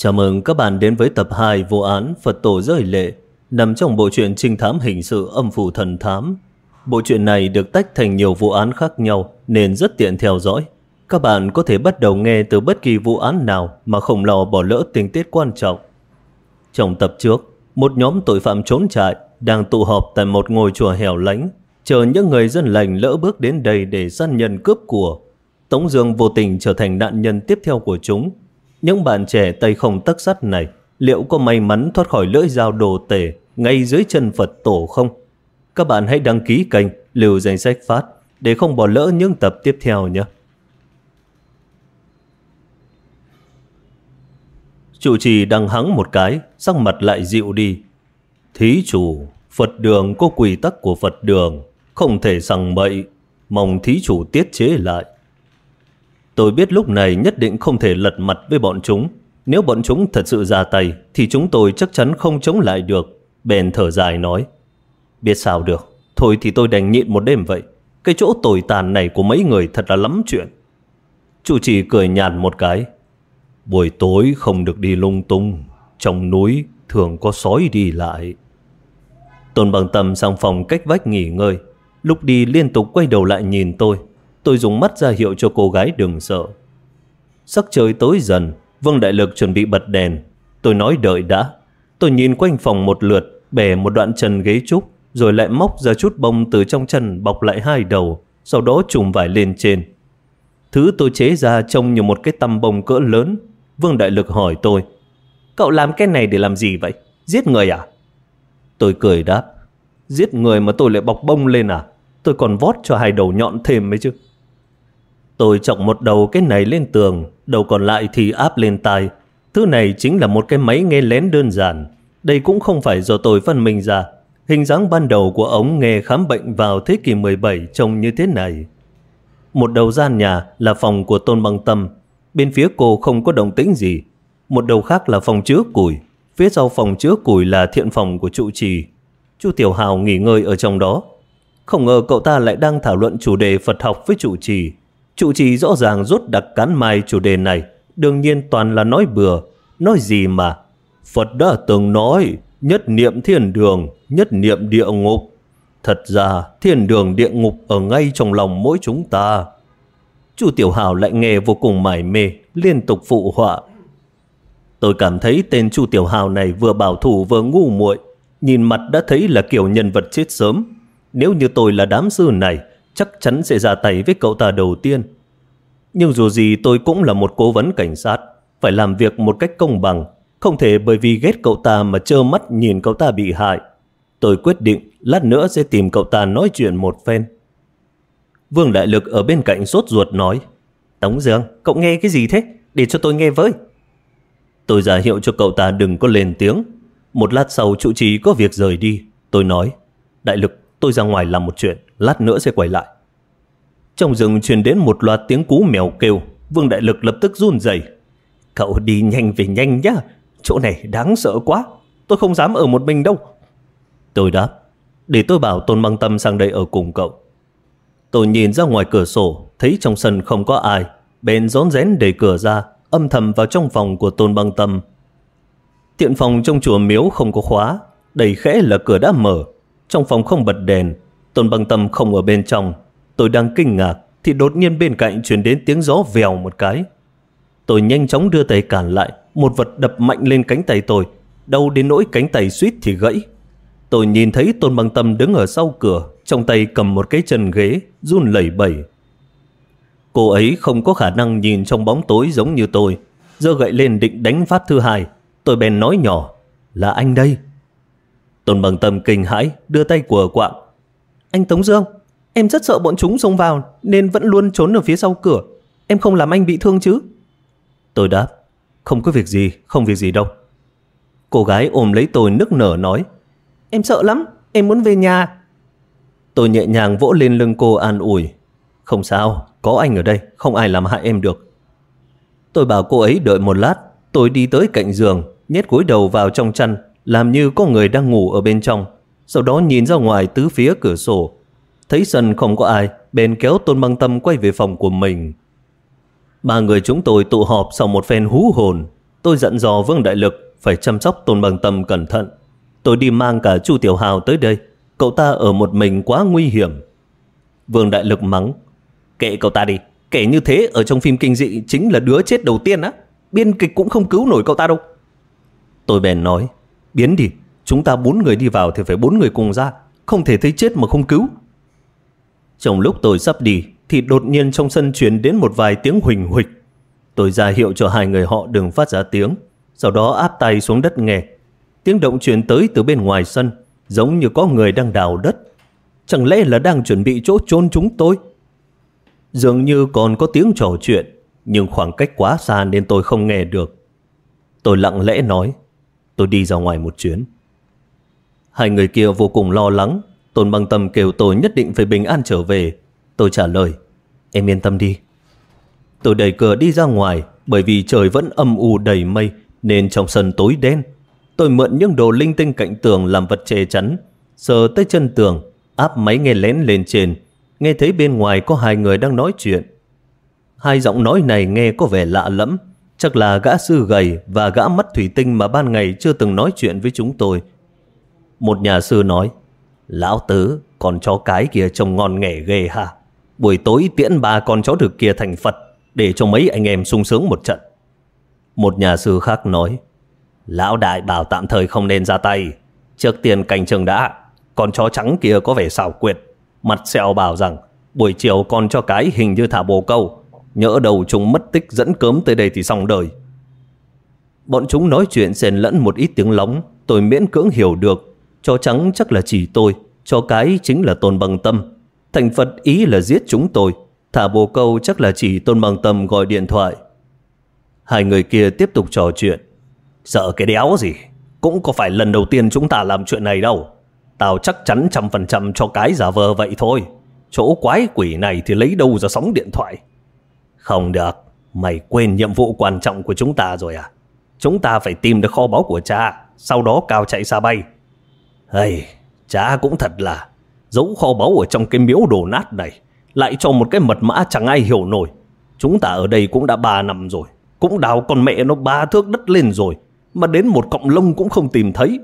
Chào mừng các bạn đến với tập 2 vụ án Phật Tổ Rơi Lệ, nằm trong bộ truyện trinh thám hình sự Âm Phủ Thần Thám. Bộ truyện này được tách thành nhiều vụ án khác nhau nên rất tiện theo dõi. Các bạn có thể bắt đầu nghe từ bất kỳ vụ án nào mà không lo bỏ lỡ tình tiết quan trọng. Trong tập trước, một nhóm tội phạm trốn trại đang tụ họp tại một ngôi chùa hẻo lánh, chờ những người dân lành lỡ bước đến đây để săn nhân cướp của. Tống Dương vô tình trở thành nạn nhân tiếp theo của chúng. Những bạn trẻ tay không tấc sắt này liệu có may mắn thoát khỏi lưỡi dao đồ tể ngay dưới chân Phật Tổ không? Các bạn hãy đăng ký kênh, lưu danh sách phát để không bỏ lỡ những tập tiếp theo nhé. Trụ trì đang hắng một cái, sắc mặt lại dịu đi. Thí chủ, Phật đường có quy tắc của Phật đường, không thể sằng bậy, mong thí chủ tiết chế lại. Tôi biết lúc này nhất định không thể lật mặt với bọn chúng. Nếu bọn chúng thật sự ra tay thì chúng tôi chắc chắn không chống lại được. Bèn thở dài nói: biết sao được, thôi thì tôi đành nhịn một đêm vậy. Cái chỗ tồi tàn này của mấy người thật là lắm chuyện. Chủ trì cười nhạt một cái: buổi tối không được đi lung tung, trong núi thường có sói đi lại. Tôn Bằng Tâm sang phòng cách vách nghỉ ngơi. Lúc đi liên tục quay đầu lại nhìn tôi. Tôi dùng mắt ra hiệu cho cô gái đừng sợ. Sắc trời tối dần, Vương Đại Lực chuẩn bị bật đèn. Tôi nói đợi đã. Tôi nhìn quanh phòng một lượt, bẻ một đoạn chân ghế trúc, rồi lại móc ra chút bông từ trong chân bọc lại hai đầu, sau đó trùm vải lên trên. Thứ tôi chế ra trông như một cái tăm bông cỡ lớn. Vương Đại Lực hỏi tôi: cậu làm cái này để làm gì vậy? Giết người à? Tôi cười đáp: giết người mà tôi lại bọc bông lên à? Tôi còn vót cho hai đầu nhọn thêm ấy chứ. Tôi chọc một đầu cái này lên tường, đầu còn lại thì áp lên tai. Thứ này chính là một cái máy nghe lén đơn giản. Đây cũng không phải do tôi phát minh ra. Hình dáng ban đầu của ống nghe khám bệnh vào thế kỷ 17 trông như thế này. Một đầu gian nhà là phòng của Tôn Bằng Tâm. Bên phía cô không có động tĩnh gì. Một đầu khác là phòng chứa củi. Phía sau phòng chứa củi là thiện phòng của trụ trì. Chu Tiểu Hào nghỉ ngơi ở trong đó. Không ngờ cậu ta lại đang thảo luận chủ đề Phật học với trụ trì. Trụ trì rõ ràng rốt đặc cán mai chủ đề này. Đương nhiên toàn là nói bừa. Nói gì mà Phật đã từng nói nhất niệm thiên đường, nhất niệm địa ngục. Thật ra thiên đường địa ngục ở ngay trong lòng mỗi chúng ta. Chu Tiểu Hào lại nghe vô cùng mải mê, liên tục phụ họa. Tôi cảm thấy tên Chu Tiểu Hào này vừa bảo thủ vừa ngu muội. Nhìn mặt đã thấy là kiểu nhân vật chết sớm. Nếu như tôi là đám sư này, chắc chắn sẽ ra tay với cậu ta đầu tiên. Nhưng dù gì tôi cũng là một cố vấn cảnh sát, phải làm việc một cách công bằng, không thể bởi vì ghét cậu ta mà trơ mắt nhìn cậu ta bị hại. Tôi quyết định lát nữa sẽ tìm cậu ta nói chuyện một phen. Vương Đại Lực ở bên cạnh sốt ruột nói: Tống Dương, cậu nghe cái gì thế? Để cho tôi nghe với. Tôi ra hiệu cho cậu ta đừng có lên tiếng. Một lát sau trụ trì có việc rời đi. Tôi nói: Đại Lực, tôi ra ngoài làm một chuyện, lát nữa sẽ quay lại. Trong rừng truyền đến một loạt tiếng cú mèo kêu. Vương Đại Lực lập tức run rẩy. Cậu đi nhanh về nhanh nhá, chỗ này đáng sợ quá, tôi không dám ở một mình đâu. Tôi đáp: để tôi bảo Tôn Bằng Tâm sang đây ở cùng cậu. Tôi nhìn ra ngoài cửa sổ, thấy trong sân không có ai, bèn rón rén đẩy cửa ra, âm thầm vào trong phòng của Tôn Bằng Tâm. Tiện phòng trong chùa miếu không có khóa, đẩy khẽ là cửa đã mở. Trong phòng không bật đèn, Tôn Bằng Tâm không ở bên trong. Tôi đang kinh ngạc thì đột nhiên bên cạnh truyền đến tiếng gió vèo một cái. Tôi nhanh chóng đưa tay cản lại. Một vật đập mạnh lên cánh tay tôi, đau đến nỗi cánh tay suýt thì gãy. Tôi nhìn thấy Tôn Bằng Tâm đứng ở sau cửa, trong tay cầm một cái chân ghế, run lẩy bẩy. Cô ấy không có khả năng nhìn trong bóng tối giống như tôi. Giơ gậy lên định đánh phát thứ hai. Tôi bèn nói nhỏ: là anh đây. Tôn Bằng Tâm kinh hãi, đưa tay quờ quạng: anh Tống Dương, em rất sợ bọn chúng xông vào nên vẫn luôn trốn ở phía sau cửa. Em không làm anh bị thương chứ? Tôi đáp: không có việc gì, không việc gì đâu. Cô gái ôm lấy tôi nức nở nói: em sợ lắm, em muốn về nhà. Tôi nhẹ nhàng vỗ lên lưng cô an ủi: không sao, có anh ở đây, không ai làm hại em được. Tôi bảo cô ấy đợi một lát. Tôi đi tới cạnh giường, nhét gối đầu vào trong chăn, làm như có người đang ngủ ở bên trong. Sau đó nhìn ra ngoài tứ phía cửa sổ. Thấy sân không có ai, bèn kéo Tôn Bằng Tâm quay về phòng của mình. Ba người chúng tôi tụ họp sau một phen hú hồn. Tôi dặn dò Vương Đại Lực phải chăm sóc Tôn Bằng Tâm cẩn thận. Tôi đi mang cả Chu Tiểu Hào tới đây. Cậu ta ở một mình quá nguy hiểm. Vương Đại Lực mắng: Kệ cậu ta đi, kể như thế ở trong phim kinh dị chính là đứa chết đầu tiên á. Biên kịch cũng không cứu nổi cậu ta đâu. Tôi bèn nói: Biến đi, chúng ta 4 người đi vào thì phải 4 người cùng ra, không thể thấy chết mà không cứu. Trong lúc tôi sắp đi thì đột nhiên trong sân truyền đến một vài tiếng huỳnh huỵch. Tôi ra hiệu cho 2 người họ đừng phát ra tiếng, sau đó áp tay xuống đất nghe. Tiếng động truyền tới từ bên ngoài sân, giống như có người đang đào đất. Chẳng lẽ là đang chuẩn bị chỗ chôn chúng tôi? Dường như còn có tiếng trò chuyện, nhưng khoảng cách quá xa nên tôi không nghe được. Tôi lặng lẽ nói: Tôi đi ra ngoài một chuyến. 2 người kia vô cùng lo lắng. Tôn Bằng Tâm kêu tôi nhất định phải bình an trở về. Tôi trả lời: Em yên tâm đi. Tôi đẩy cửa đi ra ngoài. Bởi vì trời vẫn âm u đầy mây nên trong sân tối đen. Tôi mượn những đồ linh tinh cạnh tường làm vật che chắn, sờ tới chân tường, áp máy nghe lén lên trên. Nghe thấy bên ngoài có 2 người đang nói chuyện. 2 giọng nói này nghe có vẻ lạ lẫm. Chắc là gã sư gầy và gã mắt thủy tinh mà ban ngày chưa từng nói chuyện với chúng tôi. Một nhà sư nói: Lão Tứ, con chó cái kia trông ngon nghẻ ghê ha. Buổi tối tiễn 3 con chó đực kia thành Phật, để cho mấy anh em sung sướng một trận. Một nhà sư khác nói: Lão đại bảo tạm thời không nên ra tay, trước tiên canh chừng đã. Con chó trắng kia có vẻ xảo quyệt. Mặt sẹo bảo rằng buổi chiều con chó cái hình như thả bồ câu, nhỡ đầu chúng mất tích dẫn cớm tới đây thì xong đời. Bọn chúng nói chuyện xen lẫn một ít tiếng lóng. Tôi miễn cưỡng hiểu được. Chó trắng chắc là chỉ tôi, chó cái chính là Tôn Bằng Tâm. Thành Phật ý là giết chúng tôi, thả bồ câu chắc là chỉ Tôn Bằng Tâm gọi điện thoại. 2 người kia tiếp tục trò chuyện: Sợ cái đéo gì, cũng có phải lần đầu tiên chúng ta làm chuyện này đâu. Tao chắc chắn 100% cho cái giả vờ vậy thôi. Chỗ quái quỷ này thì lấy đâu ra sóng điện thoại. Không được, mày quên nhiệm vụ quan trọng của chúng ta rồi à? Chúng ta phải tìm được kho báu của cha, sau đó cao chạy xa bay. Hey, cha cũng thật là giấu kho báu ở trong cái miếu đổ nát này, lại cho một cái mật mã chẳng ai hiểu nổi. Chúng ta ở đây cũng đã 3 năm rồi, cũng đào con mẹ nó 3 thước đất lên rồi, mà đến một cọng lông cũng không tìm thấy.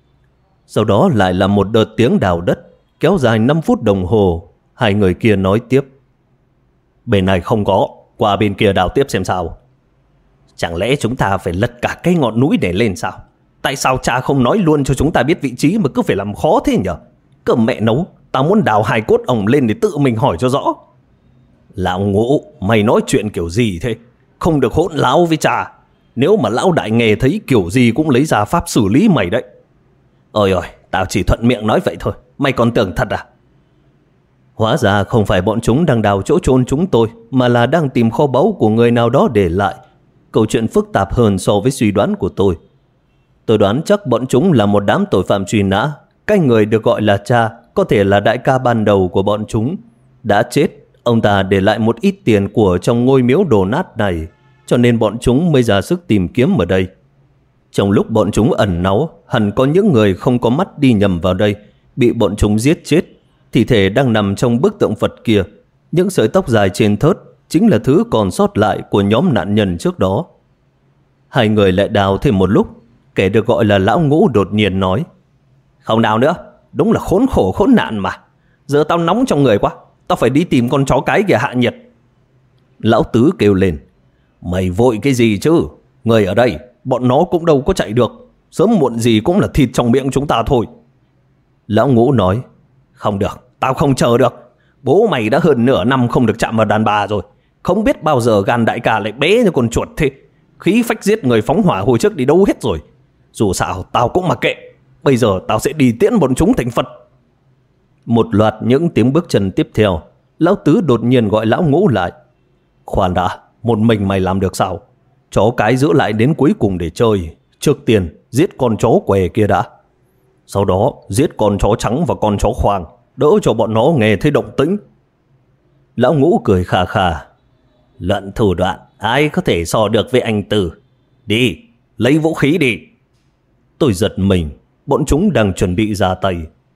Sau đó lại là một đợt tiếng đào đất kéo dài 5 phút đồng hồ. 2 người kia nói tiếp: Bên này không có, qua bên kia đào tiếp xem sao. Chẳng lẽ chúng ta phải lật cả cái ngọn núi để lên sao? Tại sao cha không nói luôn cho chúng ta biết vị trí mà cứ phải làm khó thế nhở? Cờ mẹ nấu, tao muốn đào 2 cốt ổng lên để tự mình hỏi cho rõ. Lão Ngũ, mày nói chuyện kiểu gì thế? Không được hỗn láo với cha. Nếu mà lão đại nghe thấy kiểu gì cũng lấy ra pháp xử lý mày đấy. Ôi ôi, tao chỉ thuận miệng nói vậy thôi, mày còn tưởng thật à? Hóa ra không phải bọn chúng đang đào chỗ chôn chúng tôi, mà là đang tìm kho báu của người nào đó để lại. Câu chuyện phức tạp hơn so với suy đoán của tôi. Tôi đoán chắc bọn chúng là một đám tội phạm truy nã. Cái người được gọi là cha có thể là đại ca ban đầu của bọn chúng. Đã chết, ông ta để lại một ít tiền của trong ngôi miếu đổ nát này, cho nên bọn chúng mới ra sức tìm kiếm ở đây. Trong lúc bọn chúng ẩn náu, hẳn có những người không có mắt đi nhầm vào đây, bị bọn chúng giết chết. Thi thể đang nằm trong bức tượng Phật kia. Những sợi tóc dài trên thớt chính là thứ còn sót lại của nhóm nạn nhân trước đó. 2 người lại đào thêm một lúc. Kẻ được gọi là Lão Ngũ đột nhiên nói: Không đào nữa, đúng là khốn khổ khốn nạn mà. Giờ tao nóng trong người quá, tao phải đi tìm con chó cái kìa hạ nhiệt. Lão Tứ kêu lên: Mày vội cái gì chứ? Người ở đây, bọn nó cũng đâu có chạy được. Sớm muộn gì cũng là thịt trong miệng chúng ta thôi. Lão Ngũ nói: Không được, tao không chờ được. Bố mày đã hơn nửa năm không được chạm vào đàn bà rồi. Không biết bao giờ gan đại ca lại bé như con chuột thế. Khí phách giết người phóng hỏa hồi trước đi đâu hết rồi. Dù sao tao cũng mặc kệ. Bây giờ tao sẽ đi tiễn bọn chúng thành Phật. Một loạt những tiếng bước chân tiếp theo. Lão Tứ đột nhiên gọi Lão Ngũ lại: Khoan đã, một mình mày làm được sao? Chó cái giữ lại đến cuối cùng để chơi. Trước tiên giết con chó què kia đã. Sau đó giết con chó trắng và con chó khoang, đỡ cho bọn nó nghe thấy động tĩnh. Lão Ngũ cười khà khà: Luận thủ đoạn, ai có thể so được với anh Tư? Đi, lấy vũ khí đi. Tôi giật mình, bọn chúng đang chuẩn bị ra tay.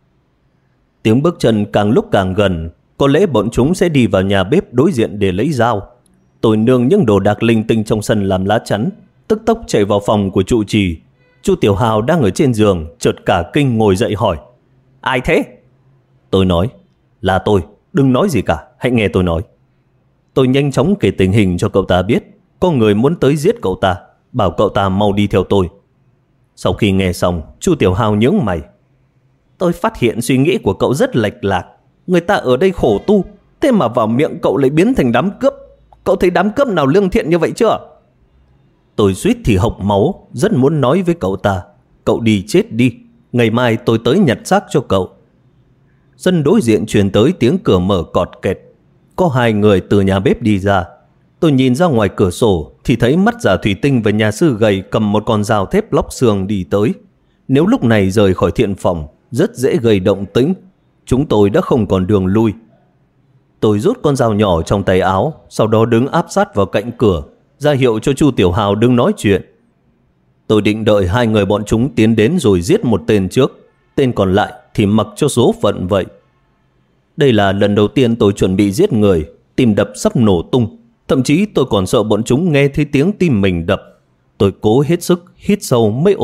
Tiếng bước chân càng lúc càng gần. Có lẽ bọn chúng sẽ đi vào nhà bếp đối diện để lấy dao. Tôi nương những đồ đạc linh tinh trong sân làm lá chắn, tức tốc chạy vào phòng của trụ trì. Chu Tiểu Hào đang ở trên giường, chợt cả kinh ngồi dậy hỏi: Ai thế? Tôi nói: Là tôi, đừng nói gì cả, hãy nghe tôi nói. Tôi nhanh chóng kể tình hình cho cậu ta biết. Có người muốn tới giết cậu ta, bảo cậu ta mau đi theo tôi. Sau khi nghe xong, Chu Tiểu Hào nhướng mày: Tôi phát hiện suy nghĩ của cậu rất lệch lạc. Người ta ở đây khổ tu, thế mà vào miệng cậu lại biến thành đám cướp. Cậu thấy đám cướp nào lương thiện như vậy chưa? Tôi suýt thì hộc máu, rất muốn nói với cậu ta: Cậu đi chết đi, ngày mai tôi tới nhặt xác cho cậu. Sân đối diện truyền tới tiếng cửa mở cọt kẹt. Có hai người từ nhà bếp đi ra. Tôi nhìn ra ngoài cửa sổ thì thấy Mắt Giả Thủy Tinh và nhà sư gầy cầm một con dao thép lóc xương đi tới. Nếu lúc này rời khỏi thiện phòng, rất dễ gây động tĩnh. Chúng tôi đã không còn đường lui. Tôi rút con dao nhỏ trong tay áo, sau đó đứng áp sát vào cạnh cửa, ra hiệu cho Chu Tiểu Hào đừng nói chuyện. Tôi định đợi hai người bọn chúng tiến đến rồi giết một tên trước, tên còn lại thì mặc cho số phận vậy. Đây là lần đầu tiên tôi chuẩn bị giết người, tim đập sắp nổ tung. Thậm chí tôi còn sợ bọn chúng nghe thấy tiếng tim mình đập. Tôi cố hết sức hít sâu mới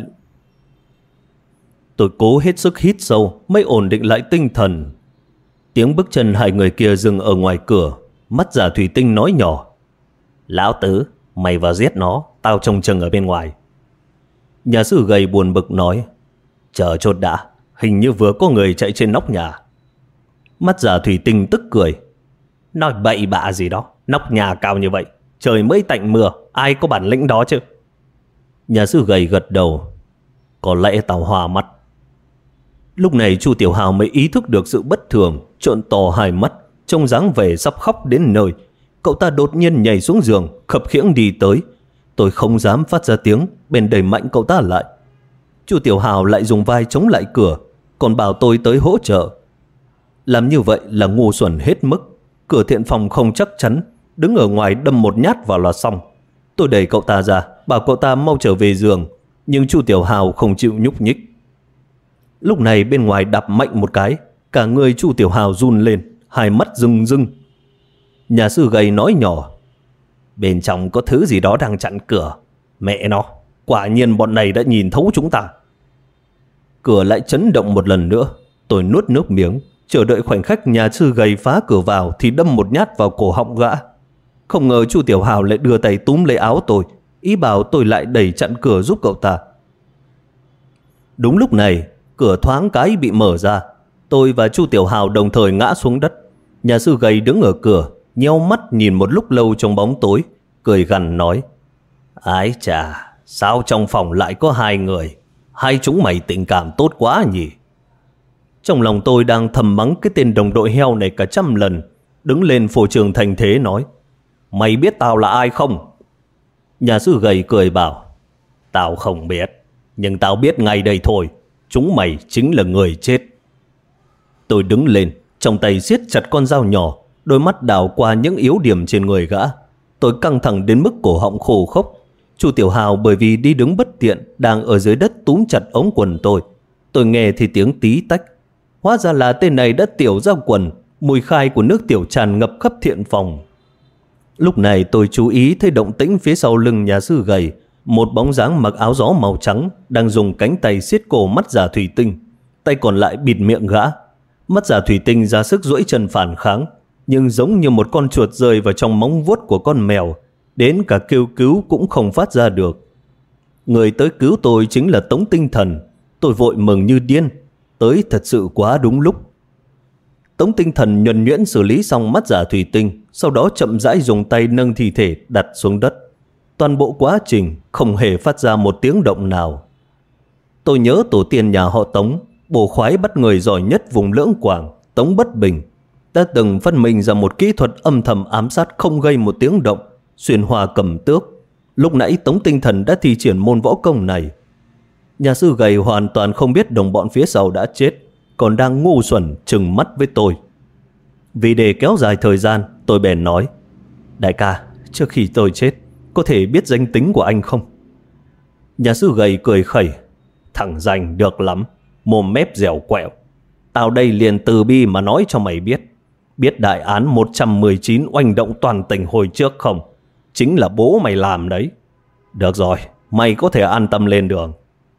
ổn định lại tinh thần. Tiếng bước chân hai người kia dừng ở ngoài cửa. Mắt Giả Thủy Tinh nói nhỏ: Lão Tứ, mày vào giết nó, tao trông chừng ở bên ngoài. Nhà sư gầy buồn bực nói: Chờ chốt đã, hình như vừa có người chạy trên nóc nhà. Mắt Giả Thủy Tinh tức cười: Nói bậy bạ gì đó, nóc nhà cao như vậy, trời mới tạnh mưa, ai có bản lĩnh đó chứ? Nhà sư gầy gật đầu: Có lẽ tao hòa mắt. Lúc này Chu Tiểu Hào mới ý thức được sự bất thường, trợn to hai mắt, trông dáng vẻ sắp khóc đến nơi. Cậu ta đột nhiên nhảy xuống giường, khập khiễng đi tới. Tôi không dám phát ra tiếng, bèn đẩy mạnh cậu ta lại. Chu Tiểu Hào lại dùng vai chống lại cửa, còn bảo tôi tới hỗ trợ. Làm như vậy là ngu xuẩn hết mức. Cửa thiện phòng không chắc chắn, đứng ở ngoài đâm một nhát vào là xong. Tôi đẩy cậu ta ra, bảo cậu ta mau trở về giường, nhưng Chu Tiểu Hào không chịu nhúc nhích. Lúc này bên ngoài đạp mạnh một cái, cả người Chu Tiểu Hào run lên, hai mắt rưng rưng. Nhà sư gầy nói nhỏ: Bên trong có thứ gì đó đang chặn cửa. Mẹ nó, quả nhiên bọn này đã nhìn thấu chúng ta. Cửa lại chấn động một lần nữa. Tôi nuốt nước miếng, chờ đợi khoảnh khắc nhà sư gầy phá cửa vào thì đâm một nhát vào cổ họng gã. Không ngờ Chu Tiểu Hào lại đưa tay túm lấy áo tôi, ý bảo tôi lại đẩy chặn cửa giúp cậu ta. Đúng lúc này, cửa thoáng cái bị mở ra. Tôi và Chu Tiểu Hào đồng thời ngã xuống đất. Nhà sư gầy đứng ở cửa, nheo mắt nhìn một lúc lâu trong bóng tối, cười gằn nói: Ái chà, sao trong phòng lại có hai người? Hai chúng mày tình cảm tốt quá nhỉ? Trong lòng tôi đang thầm mắng cái tên đồng đội heo này cả trăm lần, đứng lên phô trương thành thế nói: Mày biết tao là ai không? Nhà sư gầy cười bảo: Tao không biết, nhưng tao biết ngay đây thôi. Chúng mày chính là người chết. Tôi đứng lên, trong tay siết chặt con dao nhỏ, đôi mắt đảo qua những yếu điểm trên người gã. Tôi căng thẳng đến mức cổ họng khô khốc. Chu Tiểu Hào bởi vì đi đứng bất tiện, đang ở dưới đất túm chặt ống quần tôi. Tôi nghe thì tiếng tí tách. Hóa ra là tên này đã tiểu ra quần. Mùi khai của nước tiểu tràn ngập khắp thiện phòng. Lúc này tôi chú ý thấy động tĩnh phía sau lưng nhà sư gầy. Một bóng dáng mặc áo gió màu trắng đang dùng cánh tay siết cổ Mắt Giả Thủy Tinh, tay còn lại bịt miệng gã. Mắt Giả Thủy Tinh ra sức duỗi chân phản kháng, nhưng giống như một con chuột rơi vào trong móng vuốt của con mèo, đến cả kêu cứu cũng không phát ra được. Người tới cứu tôi chính là Tống Tinh Thần. Tôi vội mừng như điên, tới thật sự quá đúng lúc. Tống Tinh Thần nhuần nhuyễn xử lý xong Mắt Giả Thủy Tinh, sau đó chậm rãi dùng tay nâng thi thể đặt xuống đất. Toàn bộ quá trình không hề phát ra một tiếng động nào. Tôi nhớ tổ tiên nhà họ Tống, bổ khoái bắt người giỏi nhất vùng Lưỡng Quảng, Tống Bất Bình, đã từng phát minh ra một kỹ thuật âm thầm ám sát không gây một tiếng động, xuyên hoa cầm tước. Lúc nãy Tống Tinh Thần đã thi triển môn võ công này. Nhà sư gầy hoàn toàn không biết đồng bọn phía sau đã chết, còn đang ngu xuẩn trừng mắt với tôi. Vì để kéo dài thời gian, tôi bèn nói: Đại ca, trước khi tôi chết, có thể biết danh tính của anh không? Nhà sư gầy cười khẩy: Thằng danh được lắm, mồm mép dẻo quẹo. Tao đây liền từ bi mà nói cho mày biết. Biết đại án 119 oanh động toàn tỉnh hồi trước không? Chính là bố mày làm đấy. Được rồi, mày có thể an tâm lên đường.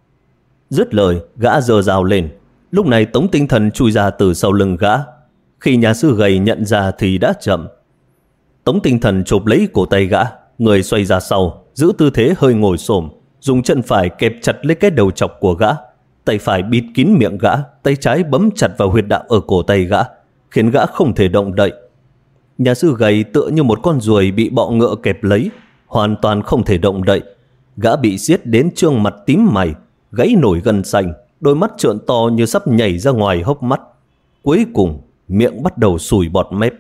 Dứt lời, gã giơ dao lên. Lúc này Tống Tinh Thần chui ra từ sau lưng gã. Khi nhà sư gầy nhận ra thì đã chậm. Tống Tinh Thần chộp lấy cổ tay gã, người xoay ra sau, giữ tư thế hơi ngồi xổm, dùng chân phải kẹp chặt lấy cái đầu chọc của gã, tay phải bịt kín miệng gã, tay trái bấm chặt vào huyệt đạo ở cổ tay gã, khiến gã không thể động đậy. Nhà sư gầy tựa như một con ruồi bị bọ ngựa kẹp lấy, hoàn toàn không thể động đậy. Gã bị siết đến trương mặt tím mày, gáy nổi gân xanh, đôi mắt trợn to như sắp nhảy ra ngoài hốc mắt. Cuối cùng miệng bắt đầu sùi bọt mép.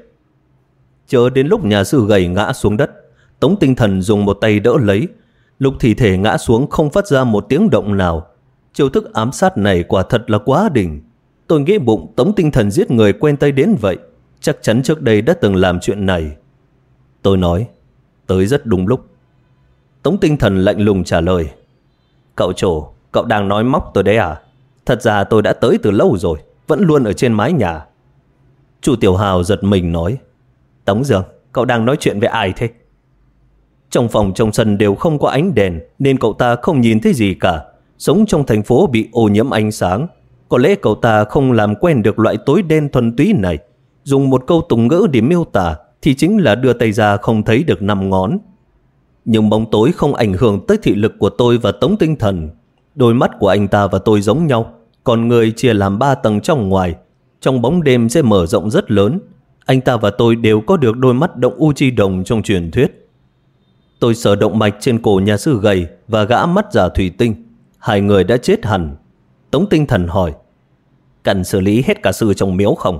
Chờ đến lúc nhà sư gầy ngã xuống đất, Tống Tinh Thần dùng một tay đỡ lấy. Lúc thi thể ngã xuống không phát ra một tiếng động nào. Chiêu thức ám sát này quả thật là quá đỉnh. Tôi nghĩ bụng Tống Tinh Thần giết người quen tay đến vậy, chắc chắn trước đây đã từng làm chuyện này. Tôi nói, tới rất đúng lúc. Tống Tinh Thần lạnh lùng trả lời, cậu chủ, cậu đang nói móc tôi đấy à? Thật ra tôi đã tới từ lâu rồi, vẫn luôn ở trên mái nhà. Chu Tiểu Hào giật mình nói, Tống Dương, cậu đang nói chuyện với ai thế? Trong phòng trong sân đều không có ánh đèn, nên cậu ta không nhìn thấy gì cả. Sống trong thành phố bị ô nhiễm ánh sáng, có lẽ cậu ta không làm quen được loại tối đen thuần túy này. Dùng một câu tùng ngữ để miêu tả thì chính là đưa tay ra không thấy được 5 ngón. Nhưng bóng tối không ảnh hưởng tới thị lực của tôi và Tống Tinh Thần. Đôi mắt của anh ta và tôi giống nhau, còn người chia làm 3 tầng trong ngoài. Trong bóng đêm sẽ mở rộng rất lớn. Anh ta và tôi đều có được đôi mắt động u chi đồng trong truyền thuyết. Tôi sờ động mạch trên cổ nhà sư gầy và gã mắt giả thủy tinh. Hai người đã chết hẳn. Tống Tinh Thần hỏi, cần xử lý hết cả sư trong miếu không?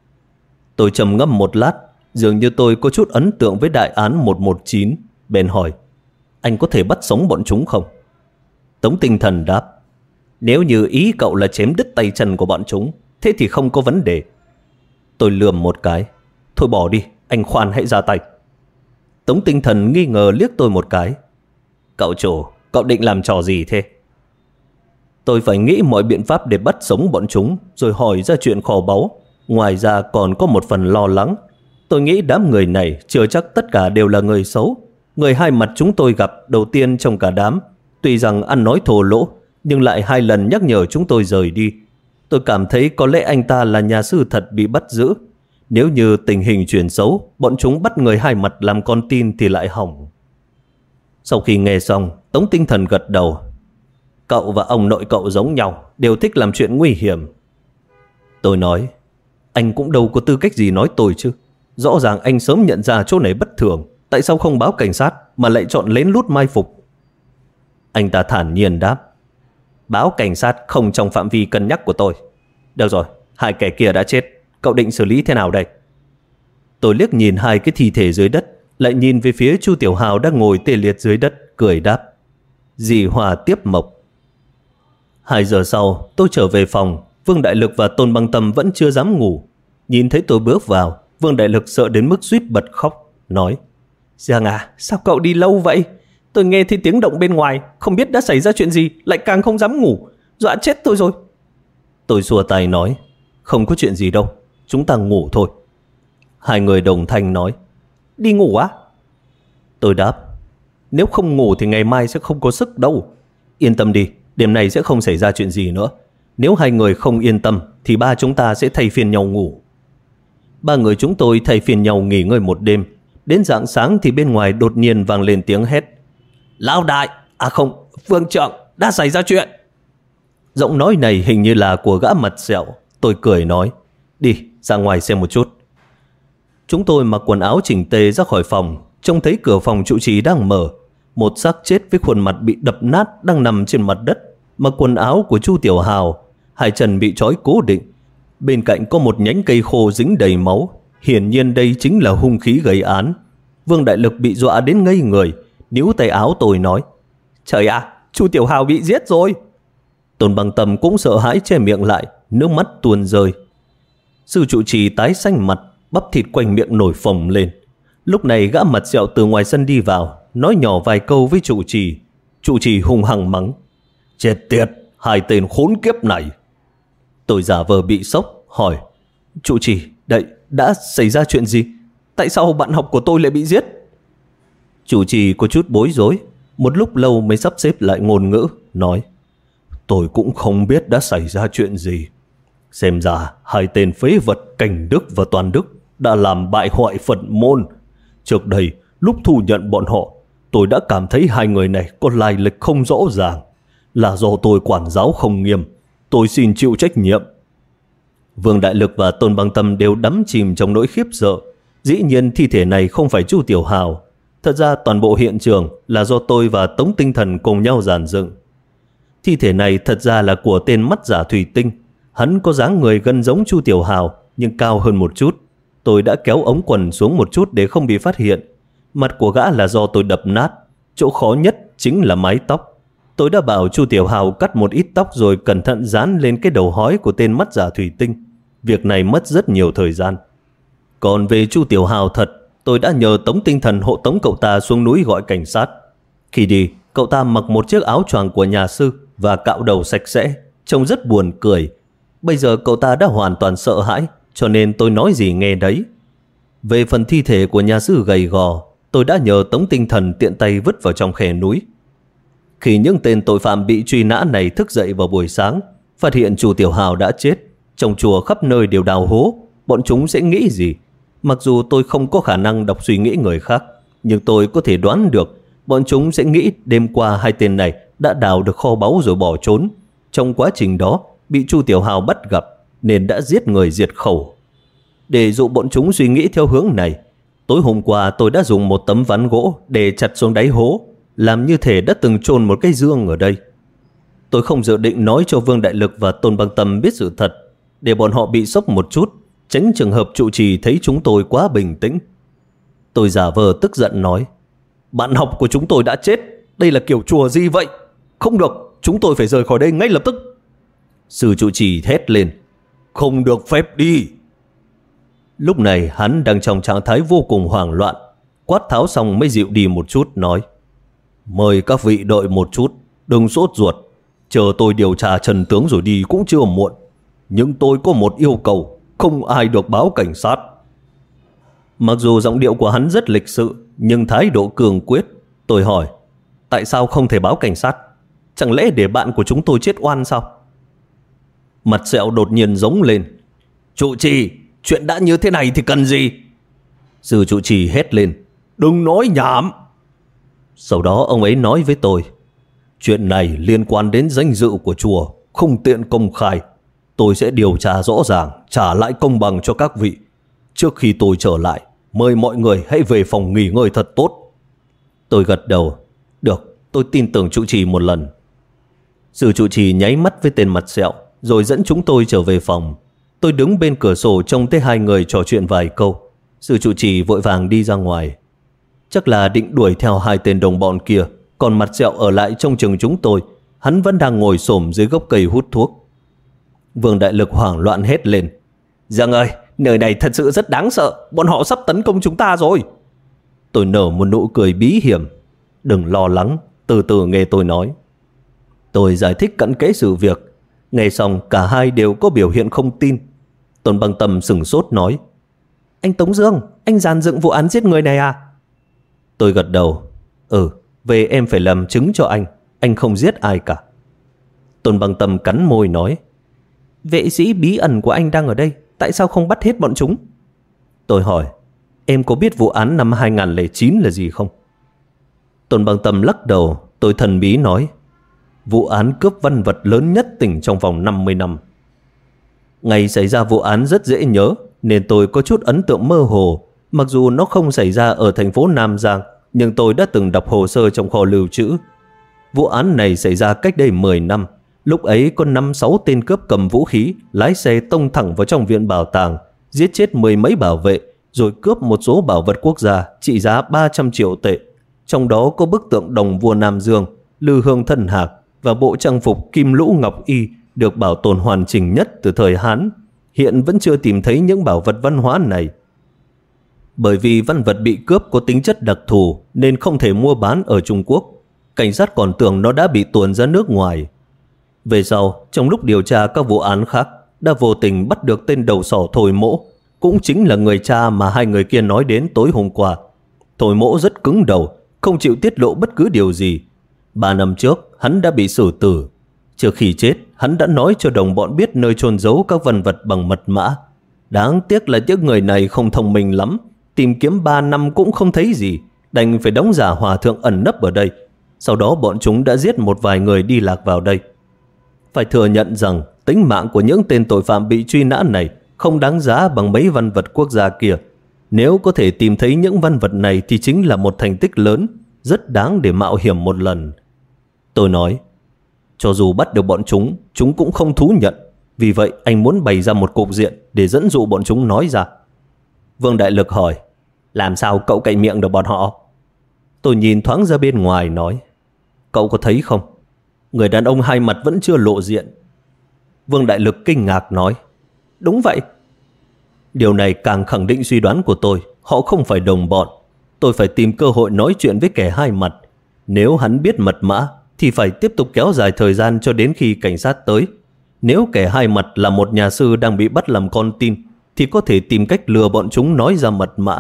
Tôi trầm ngâm một lát, dường như tôi có chút ấn tượng với đại án 119, bèn hỏi, anh có thể bắt sống bọn chúng không? Tống Tinh Thần đáp, nếu như ý cậu là chém đứt tay chân của bọn chúng, thế thì không có vấn đề. Tôi lườm một cái, thôi bỏ đi, anh khoan hãy ra tay. Tống Tinh Thần nghi ngờ liếc tôi một cái, cậu chủ, cậu định làm trò gì thế? Tôi phải nghĩ mọi biện pháp để bắt sống bọn chúng, rồi hỏi ra chuyện kho báu. Ngoài ra còn có một phần lo lắng. Tôi nghĩ đám người này chưa chắc tất cả đều là người xấu. Người hai mặt chúng tôi gặp đầu tiên trong cả đám, tuy rằng ăn nói thô lỗ, nhưng lại 2 lần nhắc nhở chúng tôi rời đi. Tôi cảm thấy có lẽ anh ta là nhà sư thật bị bắt giữ. Nếu như tình hình chuyển xấu, bọn chúng bắt người hai mặt làm con tin thì lại hỏng. Sau khi nghe xong, Tống Tinh Thần gật đầu. Cậu và ông nội cậu giống nhau, đều thích làm chuyện nguy hiểm. Tôi nói, anh cũng đâu có tư cách gì nói tôi chứ. Rõ ràng anh sớm nhận ra chỗ này bất thường, tại sao không báo cảnh sát mà lại chọn lén lút mai phục? Anh ta thản nhiên đáp, báo cảnh sát không trong phạm vi cân nhắc của tôi. Được rồi, 2 kẻ kia đã chết, cậu định xử lý thế nào đây? Tôi liếc nhìn 2 cái thi thể dưới đất, lại nhìn về phía Chu Tiểu Hào đang ngồi tê liệt dưới đất, cười đáp, dì hòa tiếp mộc. 2 giờ sau, tôi trở về phòng. Vương Đại Lực và Tôn Băng Tâm vẫn chưa dám ngủ. Nhìn thấy tôi bước vào, Vương Đại Lực sợ đến mức suýt bật khóc, nói, Giang à, sao cậu đi lâu vậy? Tôi nghe thấy tiếng động bên ngoài, không biết đã xảy ra chuyện gì, lại càng không dám ngủ, dọa chết tôi rồi. Tôi xua tay nói, không có chuyện gì đâu, chúng ta ngủ thôi. 2 người đồng thanh nói, đi ngủ á? Tôi đáp, nếu không ngủ thì ngày mai sẽ không có sức đâu. Yên tâm đi, đêm nay sẽ không xảy ra chuyện gì nữa. Nếu 2 người không yên tâm thì 3 chúng ta sẽ thay phiên nhau ngủ. 3 người chúng tôi thay phiên nhau nghỉ ngơi một đêm. Đến rạng sáng thì bên ngoài đột nhiên vang lên tiếng hét, Lão đại, à không, Vương Trượng, đã xảy ra chuyện. Giọng nói này hình như là của gã mặt sẹo. Tôi cười nói, đi ra ngoài xem một chút. Chúng tôi mặc quần áo chỉnh tề ra khỏi phòng, trông thấy cửa phòng trụ trì đang mở. Một xác chết với khuôn mặt bị đập nát đang nằm trên mặt đất, mặc quần áo của Chu Tiểu Hào, 2 chân bị trói cố định. Bên cạnh có một nhánh cây khô dính đầy máu, hiển nhiên đây chính là hung khí gây án. Vương Đại Lực bị dọa đến ngây người, níu tay áo tôi nói, trời ạ, Chu Tiểu Hào bị giết rồi. Tôn Băng Tâm cũng sợ hãi che miệng lại, nước mắt tuôn rơi. Sư trụ trì tái xanh mặt, bắp thịt quanh miệng nổi phồng lên. Lúc này gã mặt sẹo từ ngoài sân đi vào, nói nhỏ vài câu với trụ trì. Trụ trì hung hăng mắng, chết tiệt, 2 tên khốn kiếp này. Tôi giả vờ bị sốc, hỏi, trụ trì, đã xảy ra chuyện gì? Tại sao bạn học của tôi lại bị giết? Trụ trì có chút bối rối. Một lúc lâu mới sắp xếp lại ngôn ngữ, nói: tôi cũng không biết đã xảy ra chuyện gì. Xem ra hai tên phế vật Cảnh Đức và Toàn Đức đã làm bại hoại Phật môn. Trước đây, lúc thu nhận bọn họ, tôi đã cảm thấy hai người này có lai lịch không rõ ràng. Là do tôi quản giáo không nghiêm. Tôi xin chịu trách nhiệm. Vương Đại Lực và Tôn Băng Tâm đều đắm chìm trong nỗi khiếp sợ. Dĩ nhiên thi thể này không phải Chu Tiểu Hào. Thật ra toàn bộ hiện trường là do tôi và Tống Tinh Thần cùng nhau dàn dựng. Thi thể này thật ra là của tên mắt giả thủy tinh. Hắn có dáng người gần giống Chu Tiểu Hào nhưng cao hơn một chút. Tôi đã kéo ống quần xuống một chút để không bị phát hiện. Mặt của gã là do tôi đập nát. Chỗ khó nhất chính là mái tóc. Tôi đã bảo Chu Tiểu Hào cắt một ít tóc rồi cẩn thận dán lên cái đầu hói của tên mắt giả thủy tinh. Việc này mất rất nhiều thời gian. Còn về Chu Tiểu Hào thật, tôi đã nhờ Tống Tinh Thần hộ tống cậu ta xuống núi gọi cảnh sát. Khi đi, cậu ta mặc một chiếc áo choàng của nhà sư và cạo đầu sạch sẽ, trông rất buồn cười. Bây giờ cậu ta đã hoàn toàn sợ hãi, cho nên tôi nói gì nghe đấy. Về phần thi thể của nhà sư gầy gò, tôi đã nhờ Tống Tinh Thần tiện tay vứt vào trong khe núi. Khi những tên tội phạm bị truy nã này thức dậy vào buổi sáng, phát hiện Chu Tiểu Hào đã chết, trong chùa khắp nơi đều đào hố, bọn chúng sẽ nghĩ gì? Mặc dù tôi không có khả năng đọc suy nghĩ người khác, nhưng tôi có thể đoán được bọn chúng sẽ nghĩ đêm qua hai tên này đã đào được kho báu rồi bỏ trốn. Trong quá trình đó bị Chu Tiểu Hào bắt gặp nên đã giết người diệt khẩu. Để dụ bọn chúng suy nghĩ theo hướng này, tối hôm qua tôi đã dùng một tấm ván gỗ để chặt xuống đáy hố, làm như thể đã từng chôn một cái dương ở đây. Tôi không dự định nói cho Vương Đại Lực và Tôn Băng Tâm biết sự thật, để bọn họ bị sốc một chút, tránh trường hợp trụ trì thấy chúng tôi quá bình tĩnh. Tôi giả vờ tức giận nói: bạn học của chúng tôi đã chết, đây là kiểu chùa gì vậy? Không được, chúng tôi phải rời khỏi đây ngay lập tức. Sư trụ trì hét lên: không được phép đi. Lúc này hắn đang trong trạng thái vô cùng hoảng loạn. Quát tháo xong mới dịu đi một chút, nói: mời các vị đợi một chút, đừng sốt ruột. Chờ tôi điều tra trần tướng rồi đi cũng chưa muộn. Nhưng tôi có một yêu cầu, không ai được báo cảnh sát. Mặc dù giọng điệu của hắn rất lịch sự, nhưng thái độ cường quyết. Tôi hỏi: tại sao không thể báo cảnh sát? Chẳng lẽ để bạn của chúng tôi chết oan sao? Mặt sẹo đột nhiên giống lên: trụ trì, chuyện đã như thế này thì cần gì? Sư trụ trì hét lên: đừng nói nhảm. Sau đó ông ấy nói với tôi: chuyện này liên quan đến danh dự của chùa, không tiện công khai. Tôi sẽ điều tra rõ ràng, trả lại công bằng cho các vị. Trước khi tôi trở lại, mời mọi người hãy về phòng nghỉ ngơi thật tốt. Tôi gật đầu: được, tôi tin tưởng trụ trì một lần. Sư trụ trì nháy mắt với tên mặt sẹo, rồi dẫn chúng tôi trở về phòng. Tôi đứng bên cửa sổ trông thấy hai người trò chuyện vài câu. Sư trụ trì vội vàng đi ra ngoài. Chắc là định đuổi theo hai tên đồng bọn kia, còn mặt sẹo ở lại trông chừng chúng tôi. Hắn vẫn đang ngồi xổm dưới gốc cây hút thuốc. Vương Đại Lực hoảng loạn hét lên: Giang ơi, nơi này thật sự rất đáng sợ, bọn họ sắp tấn công chúng ta rồi. Tôi nở một nụ cười bí hiểm: đừng lo lắng, từ từ nghe tôi nói. Tôi giải thích cặn kẽ sự việc. Nghe xong cả hai đều có biểu hiện không tin. Tôn Băng Tâm sửng sốt nói: anh Tống Dương, anh dàn dựng vụ án giết người này à? Tôi gật đầu: về em phải làm chứng cho anh không giết ai cả. Tôn Băng Tâm cắn môi nói: vệ sĩ bí ẩn của anh đang ở đây, tại sao không bắt hết bọn chúng? Tôi hỏi: em có biết vụ án năm 2009 là gì không? Tôn Băng Tâm lắc đầu. Tôi thần bí nói: vụ án cướp văn vật lớn nhất tỉnh trong vòng 50 năm. Ngày xảy ra vụ án rất dễ nhớ, nên tôi có chút ấn tượng mơ hồ. Mặc dù nó không xảy ra ở thành phố Nam Giang, nhưng tôi đã từng đọc hồ sơ trong kho lưu trữ. Vụ án này xảy ra cách đây 10 năm. Lúc ấy có 5-6 tên cướp cầm vũ khí, lái xe tông thẳng vào trong viện bảo tàng, giết chết 10 mấy bảo vệ, rồi cướp một số bảo vật quốc gia trị giá 300 triệu tệ. Trong đó có bức tượng đồng vua Nam Dương, lư hương thân hạc và bộ trang phục kim lũ ngọc y được bảo tồn hoàn chỉnh nhất từ thời Hán. Hiện vẫn chưa tìm thấy những bảo vật văn hóa này. Bởi vì văn vật bị cướp có tính chất đặc thù nên không thể mua bán ở Trung Quốc. Cảnh sát còn tưởng nó đã bị tuồn ra nước ngoài. Về sau, trong lúc điều tra các vụ án khác, đã vô tình bắt được tên đầu sỏ Thôi Mỗ, cũng chính là người cha mà hai người kia nói đến tối hôm qua. Thôi Mỗ rất cứng đầu, không chịu tiết lộ bất cứ điều gì. 3 năm trước, hắn đã bị xử tử. Trước khi chết, hắn đã nói cho đồng bọn biết nơi chôn giấu các văn vật bằng mật mã. Đáng tiếc là những người này không thông minh lắm, tìm kiếm 3 năm cũng không thấy gì, đành phải đóng giả hòa thượng ẩn nấp ở đây. Sau đó bọn chúng đã giết một vài người đi lạc vào đây. Phải thừa nhận rằng tính mạng của những tên tội phạm bị truy nã này không đáng giá bằng mấy văn vật quốc gia kia. Nếu có thể tìm thấy những văn vật này thì chính là một thành tích lớn, rất đáng để mạo hiểm một lần. Tôi nói, cho dù bắt được bọn chúng cũng không thú nhận. Vì vậy anh muốn bày ra một cục diện để dẫn dụ bọn chúng nói ra. Vương Đại Lực hỏi, làm sao cậu cậy miệng được bọn họ? Tôi nhìn thoáng ra bên ngoài nói, cậu có thấy không? Người đàn ông hai mặt vẫn chưa lộ diện. Vương Đại Lực kinh ngạc nói, đúng vậy. Điều này càng khẳng định suy đoán của tôi, họ không phải đồng bọn. Tôi phải tìm cơ hội nói chuyện với kẻ hai mặt. Nếu hắn biết mật mã thì phải tiếp tục kéo dài thời gian cho đến khi cảnh sát tới. Nếu kẻ hai mặt là một nhà sư đang bị bắt làm con tin thì có thể tìm cách lừa bọn chúng nói ra mật mã.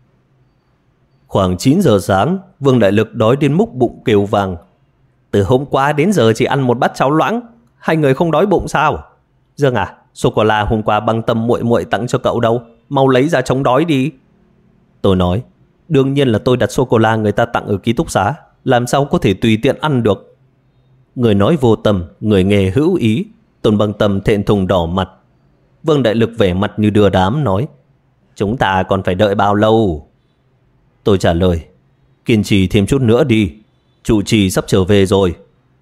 Khoảng 9 giờ sáng, Vương Đại Lực đói đến múc bụng kêu vang. Từ hôm qua đến giờ chỉ ăn một bát cháo loãng, hai người không đói bụng sao? Dương à, sô-cô-la hôm qua băng tâm muội muội tặng cho cậu đâu, mau lấy ra chống đói đi. Tôi nói, đương nhiên là tôi đặt sô-cô-la người ta tặng ở ký túc xá, làm sao có thể tùy tiện ăn được. Người nói vô tâm, người nghe hữu ý. Tôn Băng Tâm thẹn thùng đỏ mặt. Vương Đại Lực vẻ mặt như đưa đám nói, chúng ta còn phải đợi bao lâu? Tôi trả lời, kiên trì thêm chút nữa đi, trụ trì sắp trở về rồi.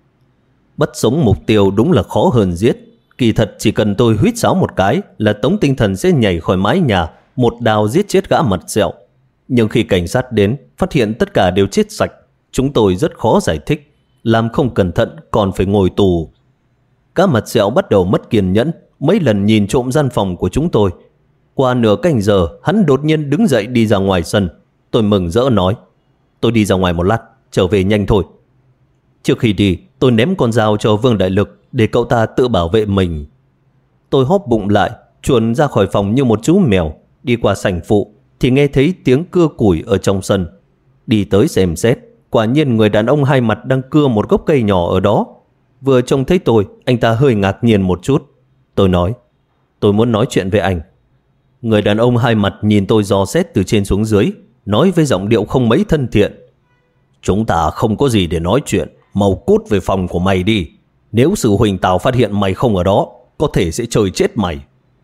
Bắt sống mục tiêu đúng là khó hơn giết. Kỳ thật chỉ cần tôi huýt sáo một cái là Tống Tinh Thần sẽ nhảy khỏi mái nhà, một đao giết chết gã mặt sẹo. Nhưng khi cảnh sát đến, phát hiện tất cả đều chết sạch, chúng tôi rất khó giải thích, làm không cẩn thận còn phải ngồi tù. Gã mặt sẹo bắt đầu mất kiên nhẫn, mấy lần nhìn trộm gian phòng của chúng tôi. Qua nửa canh giờ, hắn đột nhiên đứng dậy đi ra ngoài sân. Tôi mừng rỡ nói, tôi đi ra ngoài một lát, trở về nhanh thôi. Trước khi đi, tôi ném con dao cho Vương Đại Lực để cậu ta tự bảo vệ mình. Tôi hóp bụng lại, chuồn ra khỏi phòng như một chú mèo. Đi qua sảnh phụ thì nghe thấy tiếng cưa củi ở trong sân. Đi tới xem xét, quả nhiên người đàn ông hai mặt đang cưa một gốc cây nhỏ ở đó. Vừa trông thấy tôi, anh ta hơi ngạc nhiên một chút. Tôi nói, tôi muốn nói chuyện với anh. Người đàn ông hai mặt nhìn tôi dò xét từ trên xuống dưới, nói với giọng điệu không mấy thân thiện, chúng ta không có gì để nói chuyện, mau cút về phòng của mày đi. Nếu sư huynh tao phát hiện mày không ở đó, có thể sẽ chơi chết mày.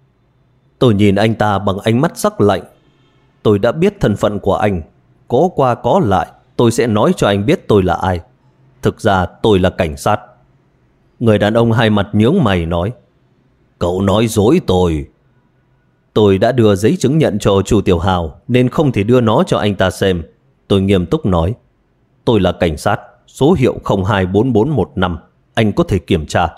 Tôi nhìn anh ta bằng ánh mắt sắc lạnh. Tôi đã biết thân phận của anh, có qua có lại tôi sẽ nói cho anh biết tôi là ai. Thực ra tôi là cảnh sát. Người đàn ông hai mặt nhướng mày nói, cậu nói dối tôi. Tôi đã đưa giấy chứng nhận cho Chu Tiểu Hào nên không thể đưa nó cho anh ta xem. Tôi nghiêm túc nói, tôi là cảnh sát, số hiệu 024415, anh có thể kiểm tra.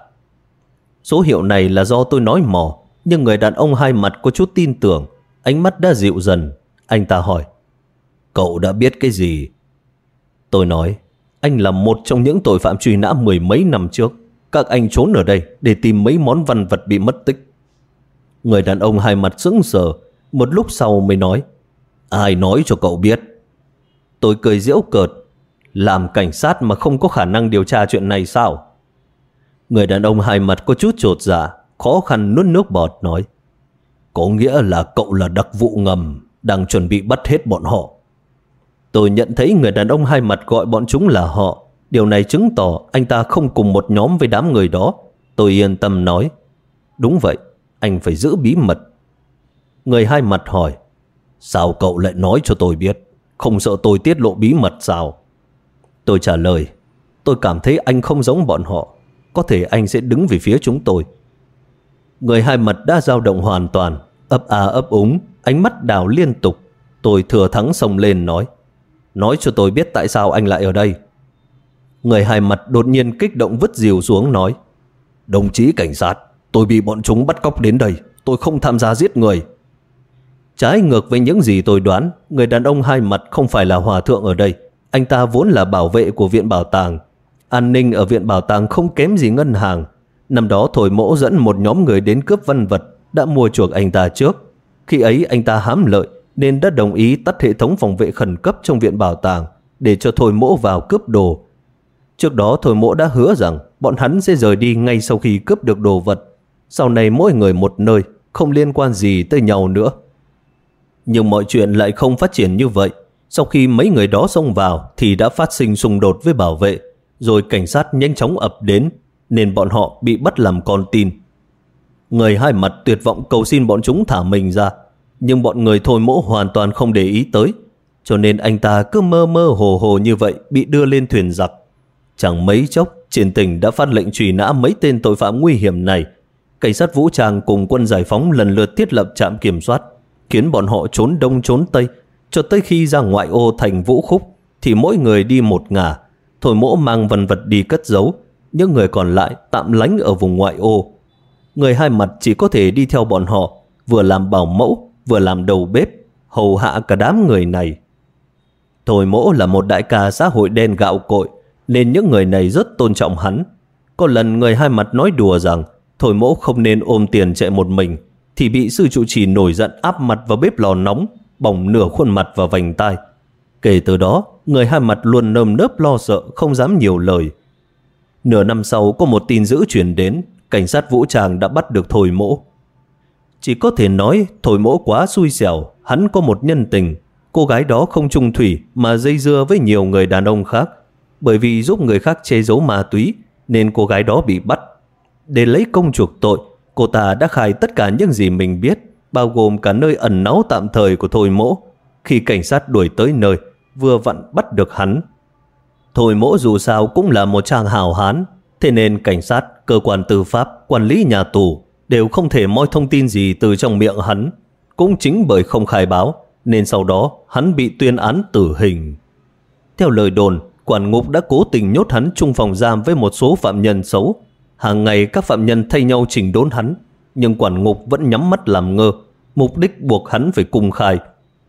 Số hiệu này là do tôi nói mò, nhưng người đàn ông hai mặt có chút tin tưởng, ánh mắt đã dịu dần. Anh ta hỏi, cậu đã biết cái gì? Tôi nói, anh là một trong những tội phạm truy nã 10 mấy năm trước. Các anh trốn ở đây để tìm mấy món văn vật bị mất tích. Người đàn ông hai mặt sững sờ, một lúc sau mới nói, ai nói cho cậu biết? Tôi cười giễu cợt, làm cảnh sát mà không có khả năng điều tra chuyện này sao? Người đàn ông hai mặt có chút chột dạ, khó khăn nuốt nước bọt nói, có nghĩa là cậu là đặc vụ ngầm, đang chuẩn bị bắt hết bọn họ. Tôi nhận thấy người đàn ông hai mặt gọi bọn chúng là họ. Điều này chứng tỏ anh ta không cùng một nhóm với đám người đó. Tôi yên tâm nói, đúng vậy, anh phải giữ bí mật. Người hai mặt hỏi, sao cậu lại nói cho tôi biết? Không sợ tôi tiết lộ bí mật sao? Tôi trả lời, tôi cảm thấy anh không giống bọn họ, có thể anh sẽ đứng về phía chúng tôi. Người hai mặt đã dao động hoàn toàn, ấp a ấp úng, ánh mắt đảo liên tục. Tôi thừa thắng xông lên nói cho tôi biết tại sao anh lại ở đây. Người hai mặt đột nhiên kích động vứt rìu xuống nói, đồng chí cảnh sát, tôi bị bọn chúng bắt cóc đến đây, tôi không tham gia giết người. Trái ngược với những gì tôi đoán, người đàn ông hai mặt không phải là hòa thượng ở đây. Anh ta vốn là bảo vệ của viện bảo tàng. An ninh ở viện bảo tàng không kém gì ngân hàng. Năm đó Thổi Mỗ dẫn một nhóm người đến cướp văn vật, đã mua chuộc anh ta trước. Khi ấy anh ta hám lợi nên đã đồng ý tắt hệ thống phòng vệ khẩn cấp trong viện bảo tàng. để cho Thôi Mỗ vào cướp đồ. Trước đó Thôi Mỗ đã hứa rằng bọn hắn sẽ rời đi ngay sau khi cướp được đồ vật. Sau này mỗi người một nơi, không liên quan gì tới nhau nữa. Nhưng mọi chuyện lại không phát triển như vậy. Sau khi mấy người đó xông vào thì đã phát sinh xung đột với bảo vệ, rồi cảnh sát nhanh chóng ập đến, nên bọn họ bị bắt làm con tin. Người Hai Mặt tuyệt vọng cầu xin bọn chúng thả mình ra, nhưng bọn người Thôi Mỗ hoàn toàn không để ý tới, cho nên anh ta cứ mơ mơ hồ hồ như vậy bị đưa lên thuyền giặc. Chẳng mấy chốc, trên tỉnh đã phát lệnh truy nã mấy tên tội phạm nguy hiểm này. Cảnh sát vũ trang cùng quân giải phóng lần lượt thiết lập trạm kiểm soát, khiến bọn họ trốn đông trốn tây, cho tới khi ra ngoại ô thành Vũ Khúc thì mỗi người đi một ngả. Thôi Mỗ mang vân vật đi cất giấu, những người còn lại tạm lánh ở vùng ngoại ô. Người Hai Mặt chỉ có thể đi theo bọn họ, vừa làm bảo mẫu, vừa làm đầu bếp, hầu hạ cả đám người này. Thôi Mỗ là một đại ca xã hội đen gạo cội, nên những người này rất tôn trọng hắn. Có lần người Hai Mặt nói đùa rằng Thôi Mỗ không nên ôm tiền chạy một mình, thì bị sư trụ trì nổi giận áp mặt vào bếp lò nóng, bỏng nửa khuôn mặt và vành tai. Kể từ đó, người Hai Mặt luôn nơm nớp lo sợ, không dám nhiều lời. Nửa năm sau có một tin dữ truyền đến, cảnh sát vũ trang đã bắt được Thôi Mỗ. Chỉ có thể nói Thôi Mỗ quá xui xẻo, hắn có một nhân tình. Cô gái đó không chung thủy mà dây dưa với nhiều người đàn ông khác. Bởi vì giúp người khác che giấu ma túy nên cô gái đó bị bắt. Để lấy công chuộc tội, cô ta đã khai tất cả những gì mình biết, bao gồm cả nơi ẩn náu tạm thời của Thôi Mỗ. Khi cảnh sát đuổi tới nơi, vừa vặn bắt được hắn. Thôi Mỗ dù sao cũng là một chàng hào hán, thế nên cảnh sát, cơ quan tư pháp, quản lý nhà tù đều không thể moi thông tin gì từ trong miệng hắn. Cũng chính bởi không khai báo nên sau đó hắn bị tuyên án tử hình. Theo lời đồn, quản ngục đã cố tình nhốt hắn chung phòng giam với một số phạm nhân xấu. Hàng ngày các phạm nhân thay nhau chỉnh đốn hắn, nhưng quản ngục vẫn nhắm mắt làm ngơ, mục đích buộc hắn phải cung khai.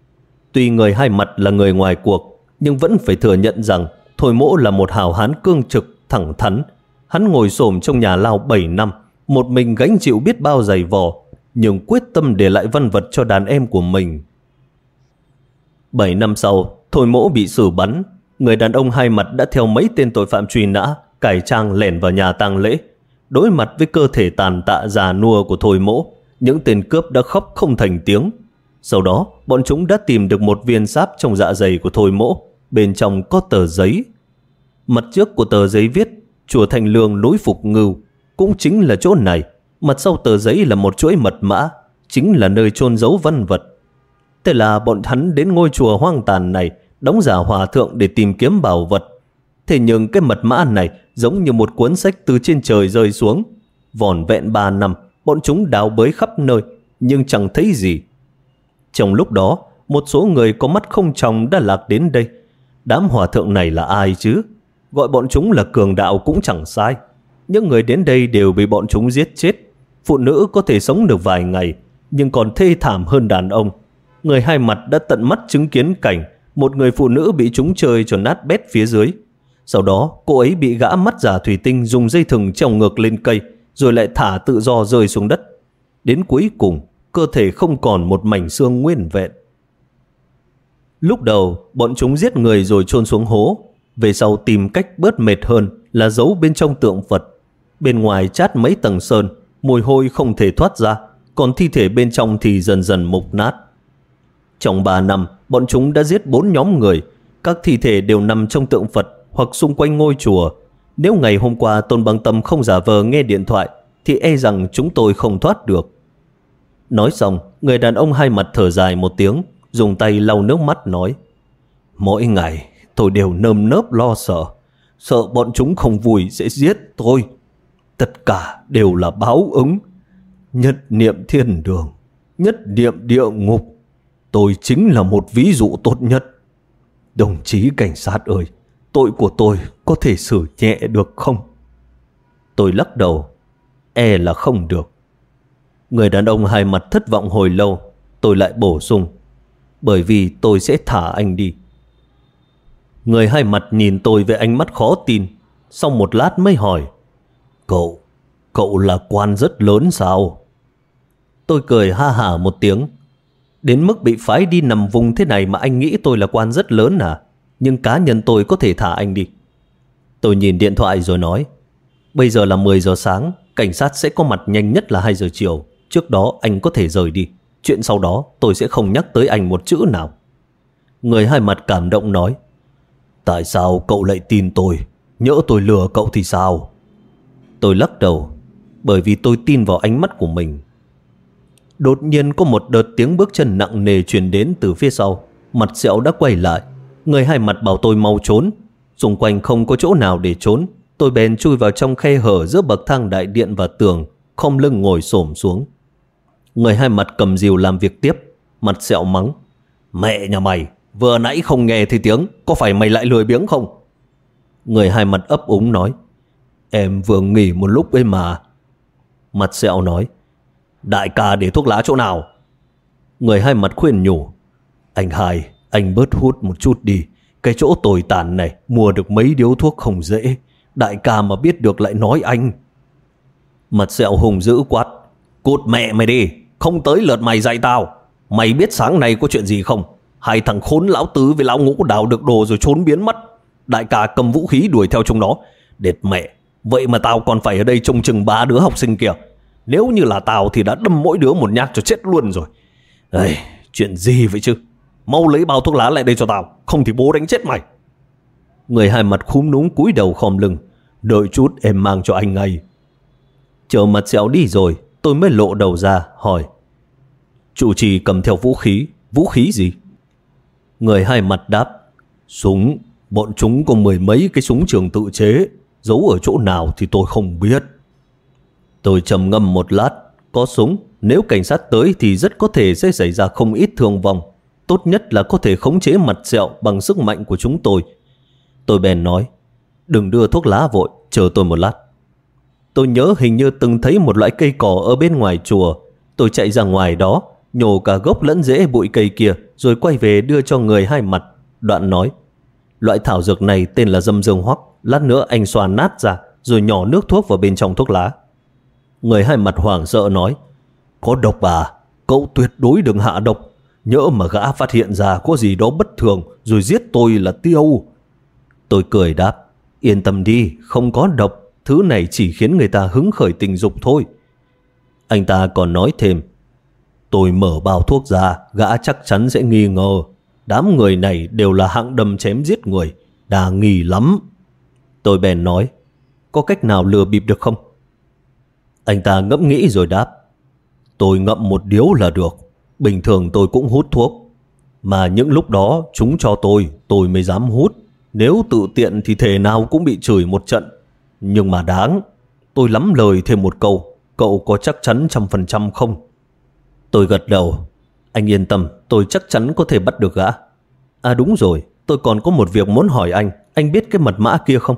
Tuy người Hai Mặt là người ngoài cuộc, nhưng vẫn phải thừa nhận rằng Thôi Mỗ là một hào hán cương trực, thẳng thắn. Hắn ngồi xổm trong nhà lao 7 năm, một mình gánh chịu biết bao giày vò, nhưng quyết tâm để lại văn vật cho đàn em của mình. 7 năm sau, Thôi Mỗ bị xử bắn. Người đàn ông Hai Mặt đã theo mấy tên tội phạm truy nã, cải trang lẻn vào nhà tang lễ. Đối mặt với cơ thể tàn tạ già nua của Thôi Mỗ, những tên cướp đã khóc không thành tiếng. Sau đó, bọn chúng đã tìm được một viên sáp trong dạ dày của Thôi Mỗ. Bên trong có tờ giấy. Mặt trước của tờ giấy viết Chùa Thành Lương núi Phục Ngưu. Cũng chính là chỗ này. Mặt sau tờ giấy là một chuỗi mật mã, chính là nơi chôn giấu văn vật. Thế là bọn hắn đến ngôi chùa hoang tàn này, đóng giả hòa thượng để tìm kiếm bảo vật. Thế nhưng cái mật mã này giống như một cuốn sách từ trên trời rơi xuống. Vỏn vẹn 3 năm, bọn chúng đào bới khắp nơi, nhưng chẳng thấy gì. Trong lúc đó, một số người có mắt không tròng đã lạc đến đây. Đám hòa thượng này là ai chứ? Gọi bọn chúng là cường đạo cũng chẳng sai. Những người đến đây đều bị bọn chúng giết chết. Phụ nữ có thể sống được vài ngày, nhưng còn thê thảm hơn đàn ông. Người Hai Mặt đã tận mắt chứng kiến cảnh một người phụ nữ bị chúng chơi cho nát bét phía dưới. Sau đó cô ấy bị gã mắt giả thủy tinh dùng dây thừng treo ngược lên cây, rồi lại thả tự do rơi xuống đất. Đến cuối cùng, cơ thể không còn một mảnh xương nguyên vẹn. Lúc đầu, bọn chúng giết người rồi chôn xuống hố. Về sau tìm cách bớt mệt hơn là giấu bên trong tượng Phật. Bên ngoài chát mấy tầng sơn, mùi hôi không thể thoát ra, còn thi thể bên trong thì dần dần mục nát. Trong 3 năm, bọn chúng đã giết 4 nhóm người. Các thi thể đều nằm trong tượng Phật hoặc xung quanh ngôi chùa. Nếu ngày hôm qua Tôn Băng Tâm không giả vờ nghe điện thoại, thì e rằng chúng tôi không thoát được. Nói xong, người đàn ông Hai Mặt thở dài một tiếng, dùng tay lau nước mắt nói: Mỗi ngày tôi đều nơm nớp lo sợ, sợ bọn chúng không vui sẽ giết tôi. Tất cả đều là báo ứng. Nhất niệm thiên đường, nhất niệm địa ngục. Tôi chính là một ví dụ tốt nhất. Đồng chí cảnh sát ơi, tội của tôi có thể xử nhẹ được không? Tôi lắc đầu, e là không được. Người đàn ông Hai Mặt thất vọng hồi lâu. Tôi lại bổ sung: bởi vì tôi sẽ thả anh đi. Người Hai Mặt nhìn tôi với ánh mắt khó tin. Sau một lát mới hỏi: Cậu là quan rất lớn sao? Tôi cười ha hả một tiếng. Đến mức bị phái đi nằm vùng thế này mà anh nghĩ tôi là quan rất lớn à? nhưng cá nhân tôi có thể thả anh đi. Tôi nhìn điện thoại rồi nói, bây giờ là 10 giờ sáng, cảnh sát sẽ có mặt nhanh nhất là 2 giờ chiều. Trước đó anh có thể rời đi. Chuyện sau đó tôi sẽ không nhắc tới anh một chữ nào. Người hai mặt cảm động nói, tại sao cậu lại tin tôi? Nhỡ tôi lừa cậu thì sao? Tôi lắc đầu, bởi vì tôi tin vào ánh mắt của mình. Đột nhiên có một đợt tiếng bước chân nặng nề truyền đến từ phía sau. Mặt sẹo đã quay lại. Người hai mặt bảo tôi mau trốn. Xung quanh không có chỗ nào để trốn. Tôi bèn chui vào trong khe hở giữa bậc thang đại điện và tường, khom lưng ngồi xổm xuống. Người hai mặt cầm rìu làm việc tiếp. Mặt sẹo mắng, mẹ nhà mày, vừa nãy không nghe thấy tiếng, có phải mày lại lười biếng không? Người hai mặt ấp úng nói, em vừa nghỉ một lúc ấy mà. Mặt sẹo nói, đại ca để thuốc lá chỗ nào? Người hai mặt khuyên nhủ, anh hai, anh bớt hút một chút đi. Cái chỗ tồi tàn này mua được mấy điếu thuốc không dễ. Đại ca mà biết được lại nói anh. Mặt sẹo hùng dữ quát, cút mẹ mày đi, không tới lượt mày dạy tao. Mày biết sáng nay có chuyện gì không? Hai thằng khốn lão tứ với lão ngũ đào được đồ rồi trốn biến mất. Đại ca cầm vũ khí đuổi theo chúng nó. Đệt mẹ, vậy mà tao còn phải ở đây trông chừng 3 đứa học sinh kia. Nếu như là tao thì đã đâm mỗi đứa một nhát cho chết luôn rồi. Ây, chuyện gì vậy chứ? Mau lấy bao thuốc lá lại đây cho tao, không thì bố đánh chết mày. Người hai mặt khúm núm cúi đầu khom lưng, đợi chút em mang cho anh ngay. Chờ mặt sẹo đi rồi, tôi mới lộ đầu ra hỏi, trụ trì cầm theo vũ khí gì? Người hai mặt đáp, súng, bọn chúng có 10 mấy cái súng trường tự chế, giấu ở chỗ nào thì tôi không biết. Tôi trầm ngâm một lát, có súng, nếu cảnh sát tới thì rất có thể sẽ xảy ra không ít thương vong. Tốt nhất là có thể khống chế mặt sẹo bằng sức mạnh của chúng tôi. Tôi bèn nói, đừng đưa thuốc lá vội, chờ tôi một lát. Tôi nhớ hình như từng thấy một loại cây cỏ ở bên ngoài chùa. Tôi chạy ra ngoài đó, nhổ cả gốc lẫn rễ bụi cây kia, rồi quay về đưa cho người hai mặt. Đoạn nói, loại thảo dược này tên là dâm dương hoắc. Lát nữa anh xoa nát ra, rồi nhỏ nước thuốc vào bên trong thuốc lá. Người hai mặt hoảng sợ nói, có độc à? Cậu tuyệt đối đừng hạ độc. Nhỡ mà gã phát hiện ra có gì đó bất thường rồi giết tôi là tiêu. Tôi cười đáp, yên tâm đi, không có độc. Thứ này chỉ khiến người ta hứng khởi tình dục thôi. Anh ta còn nói thêm, tôi mở bao thuốc ra, gã chắc chắn sẽ nghi ngờ. Đám người này đều là hạng đâm chém giết người, đa nghi lắm. Tôi bèn nói, có cách nào lừa bịp được không? Anh ta ngẫm nghĩ rồi đáp, tôi ngậm một điếu là được. Bình thường tôi cũng hút thuốc, mà những lúc đó chúng cho tôi mới dám hút. Nếu tự tiện thì thể nào cũng bị chửi một trận. Nhưng mà đáng. Tôi lắm lời thêm một câu, cậu có chắc chắn 100% không? Tôi gật đầu, anh yên tâm, tôi chắc chắn có thể bắt được gã. À đúng rồi, tôi còn có một việc muốn hỏi anh biết cái mật mã kia không?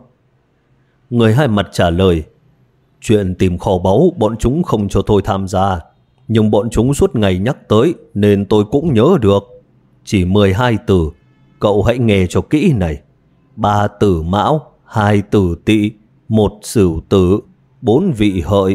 Người hai mặt trả lời, chuyện tìm kho báu bọn chúng không cho tôi tham gia, nhưng bọn chúng suốt ngày nhắc tới nên tôi cũng nhớ được. Chỉ 12 từ, cậu hãy nghe cho kỹ này. 3 tử mão, 2 tử tỵ, 1 sửu tử, 4 vị hợi.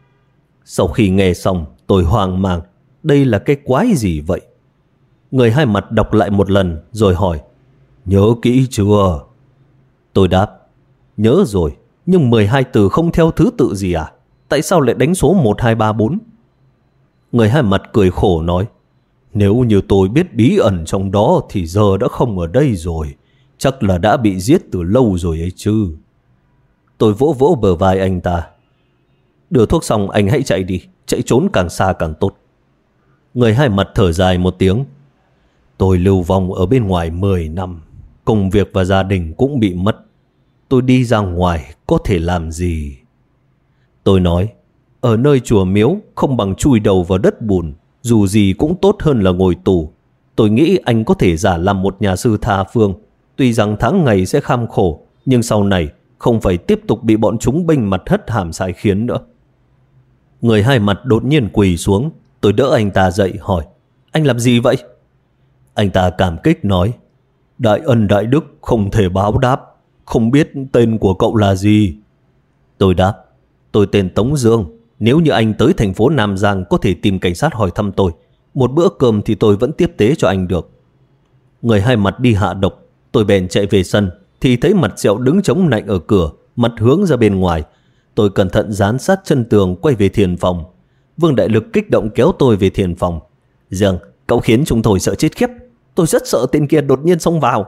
Sau khi nghe xong, tôi hoang mang, đây là cái quái gì vậy? Người hai mặt đọc lại một lần rồi hỏi, nhớ kỹ chưa? Tôi đáp, nhớ rồi, nhưng 12 từ không theo thứ tự gì à? Tại sao lại đánh số 1, 2, 3, 4? Người hai mặt cười khổ nói, nếu như tôi biết bí ẩn trong đó thì giờ đã không ở đây rồi. Chắc là đã bị giết từ lâu rồi ấy chứ. Tôi vỗ vỗ bờ vai anh ta. Đưa thuốc xong anh hãy chạy đi, chạy trốn càng xa càng tốt. Người hai mặt thở dài một tiếng. Tôi lưu vong ở bên ngoài 10 năm. Công việc và gia đình cũng bị mất. Tôi đi ra ngoài có thể làm gì? Tôi nói, ở nơi chùa miếu không bằng chui đầu vào đất bùn. Dù gì cũng tốt hơn là ngồi tù. Tôi nghĩ anh có thể giả làm một nhà sư tha phương. Tuy rằng tháng ngày sẽ kham khổ, nhưng sau này không phải tiếp tục bị bọn chúng bênh mặt hất hàm sai khiến nữa. Người hai mặt đột nhiên quỳ xuống. Tôi đỡ anh ta dậy hỏi, anh làm gì vậy? Anh ta cảm kích nói, đại ân đại đức không thể báo đáp. Không biết tên của cậu là gì? Tôi đáp, tôi tên Tống Dương. Nếu như anh tới thành phố Nam Giang có thể tìm cảnh sát hỏi thăm tôi. Một bữa cơm thì tôi vẫn tiếp tế cho anh được. Người hai mặt đi hạ độc. Tôi bèn chạy về sân thì thấy Mặt Sẹo đứng chống nạnh ở cửa, mặt hướng ra bên ngoài. Tôi cẩn thận dán sát chân tường quay về thiền phòng. Vương Đại Lực kích động kéo tôi về thiền phòng. Dương, cậu khiến chúng tôi sợ chết khiếp. Tôi rất sợ tên kia đột nhiên xông vào.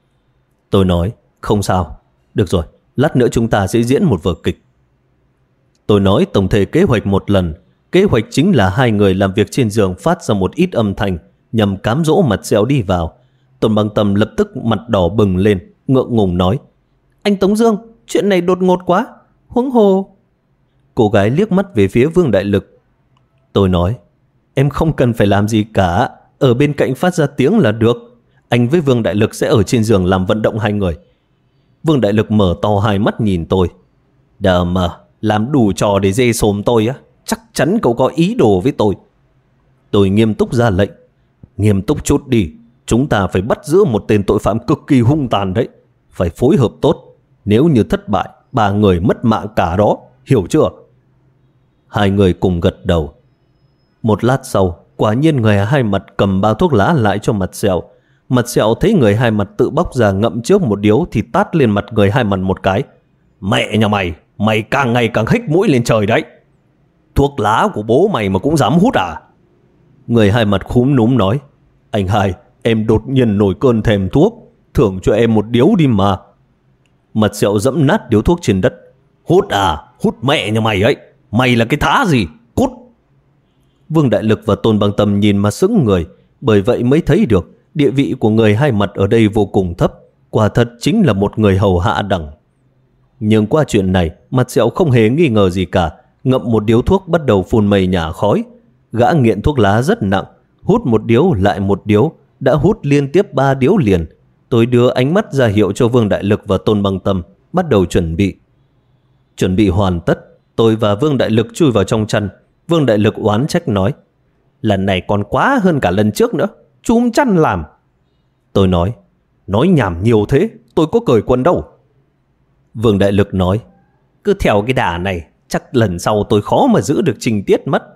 Tôi nói, không sao. Được rồi, lát nữa chúng ta sẽ diễn một vở kịch. Tôi nói tổng thể kế hoạch một lần. Kế hoạch chính là hai người làm việc trên giường phát ra một ít âm thanh nhằm cám dỗ Mặt Sẹo đi vào. Tôn Băng Tâm lập tức mặt đỏ bừng lên, ngượng ngùng nói, anh Tống Dương, chuyện này đột ngột quá, huống hồ. Cô gái liếc mắt về phía Vương Đại Lực. Tôi nói, em không cần phải làm gì cả, ở bên cạnh phát ra tiếng là được. Anh với Vương Đại Lực sẽ ở trên giường làm vận động hai người. Vương Đại Lực mở to hai mắt nhìn tôi. Đờ mờ, làm đủ trò để dê xồm tôi á, chắc chắn cậu có ý đồ với tôi. Tôi nghiêm túc ra lệnh. Nghiêm túc chút đi, chúng ta phải bắt giữ một tên tội phạm cực kỳ hung tàn đấy. Phải phối hợp tốt, nếu như thất bại, ba người mất mạng cả đó, hiểu chưa? Hai người cùng gật đầu. Một lát sau, quả nhiên người Hai Mặt cầm bao thuốc lá lại cho Mặt Sẹo. Mặt Sẹo thấy người Hai Mặt tự bóc ra ngậm trước một điếu thì tát lên mặt người Hai Mặt một cái. Mẹ nhà mày, mày càng ngày càng hích mũi lên trời đấy. Thuốc lá của bố mày mà cũng dám hút à? Người Hai Mặt khúm núm nói, anh Hai, em đột nhiên nổi cơn thèm thuốc, thưởng cho em một điếu đi mà. Mặt Sẹo dẫm nát điếu thuốc trên đất. Hút à? Hút mẹ nhà mày ấy. Mày là cái thá gì? Cút! Vương Đại Lực và Tôn Băng Tâm nhìn mà sững người, bởi vậy mới thấy được địa vị của người Hai Mặt ở đây vô cùng thấp, quả thật chính là một người hầu hạ đẳng. Nhưng qua chuyện này, Mặt Sẹo không hề nghi ngờ gì cả, ngậm một điếu thuốc bắt đầu phun mây nhả khói. Gã nghiện thuốc lá rất nặng, hút một điếu lại một điếu, đã hút liên tiếp 3 điếu liền. Tôi đưa ánh mắt ra hiệu cho Vương Đại Lực và Tôn Băng Tâm bắt đầu chuẩn bị. Chuẩn bị hoàn tất, tôi và Vương Đại Lực chui vào trong chăn. Vương Đại Lực oán trách nói, lần này còn quá hơn cả lần trước nữa, chúm chăn làm. Tôi nói nhảm nhiều thế, tôi có cởi quần đâu. Vương Đại Lực nói, cứ theo cái đà này, chắc lần sau tôi khó mà giữ được trình tiết mất.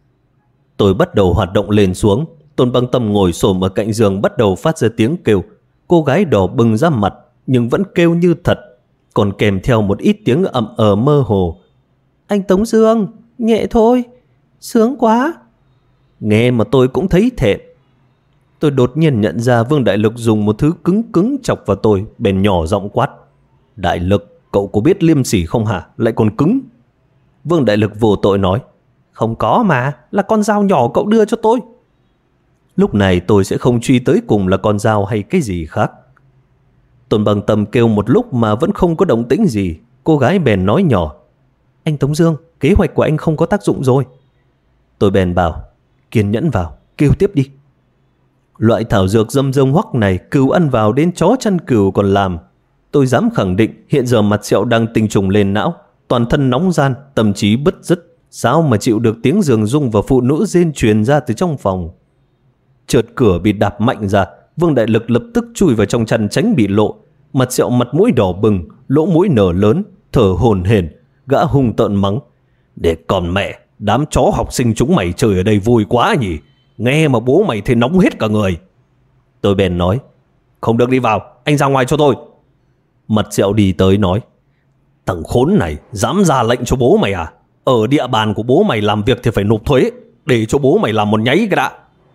Tôi bắt đầu hoạt động lên xuống. Tôn Băng Tâm ngồi xổm ở cạnh giường bắt đầu phát ra tiếng kêu. Cô gái đỏ bừng ra mặt nhưng vẫn kêu như thật, còn kèm theo một ít tiếng ậm mơ hồ. Anh Tống Dương, nhẹ thôi, sướng quá. Nghe mà tôi cũng thấy thẹn. Tôi đột nhiên nhận ra Vương Đại Lực dùng một thứ cứng cứng chọc vào tôi, bèn nhỏ giọng quát, Đại Lực, cậu có biết liêm sỉ không hả, lại còn cứng. Vương Đại Lực vô tội nói, không có mà, là con dao nhỏ cậu đưa cho tôi. Lúc này tôi sẽ không truy tới cùng là con dao hay cái gì khác. Tôn Băng Tâm kêu một lúc mà vẫn không có động tĩnh gì. Cô gái bèn nói nhỏ, anh Tống Dương, kế hoạch của anh không có tác dụng rồi. Tôi bèn bảo, kiên nhẫn vào, kêu tiếp đi. Loại thảo dược dâm dông hoắc này cừu ăn vào đến chó chăn cừu còn làm. Tôi dám khẳng định hiện giờ Mặt Sẹo đang tinh trùng lên não, toàn thân nóng gian, tâm trí bứt rứt, sao mà chịu được tiếng giường rung và phụ nữ rên truyền ra từ trong phòng. Chợt cửa bị đạp mạnh ra, Vương Đại Lực lập tức chui vào trong chăn tránh bị lộ. Mặt Sẹo mặt mũi đỏ bừng, lỗ mũi nở lớn, thở hổn hển, gã hung tợn mắng, để còn mẹ, đám chó học sinh chúng mày chơi ở đây vui quá nhỉ, nghe mà bố mày thấy nóng hết cả người. Tôi bèn nói, không được đi vào, anh ra ngoài cho tôi. Mặt Sẹo đi tới nói, thằng khốn này dám ra lệnh cho bố mày à? Ở địa bàn của bố mày làm việc thì phải nộp thuế, để cho bố mày làm một nháy cái đã.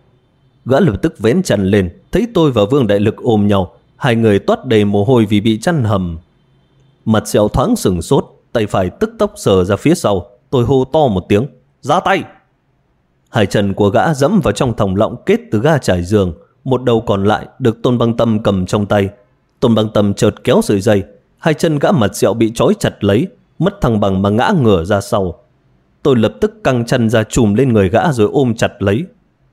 Gã lập tức vén chăn lên, thấy tôi và Vương Đại Lực ôm nhau, hai người toát đầy mồ hôi vì bị chăn hầm. Mặt Sẹo thoáng sừng sốt, tay phải tức tốc sờ ra phía sau. Tôi hô to một tiếng, ra tay. Hai chân của gã dẫm vào trong thòng lọng kết từ ga trải giường, một đầu còn lại được Tôn Băng Tâm cầm trong tay. Tôn Băng Tâm chợt kéo sợi dây, hai chân gã Mặt Sẹo bị trói chặt lấy, mất thăng bằng mà ngã ngửa ra sau. Tôi lập tức căng chân ra chùm lên người gã rồi ôm chặt lấy.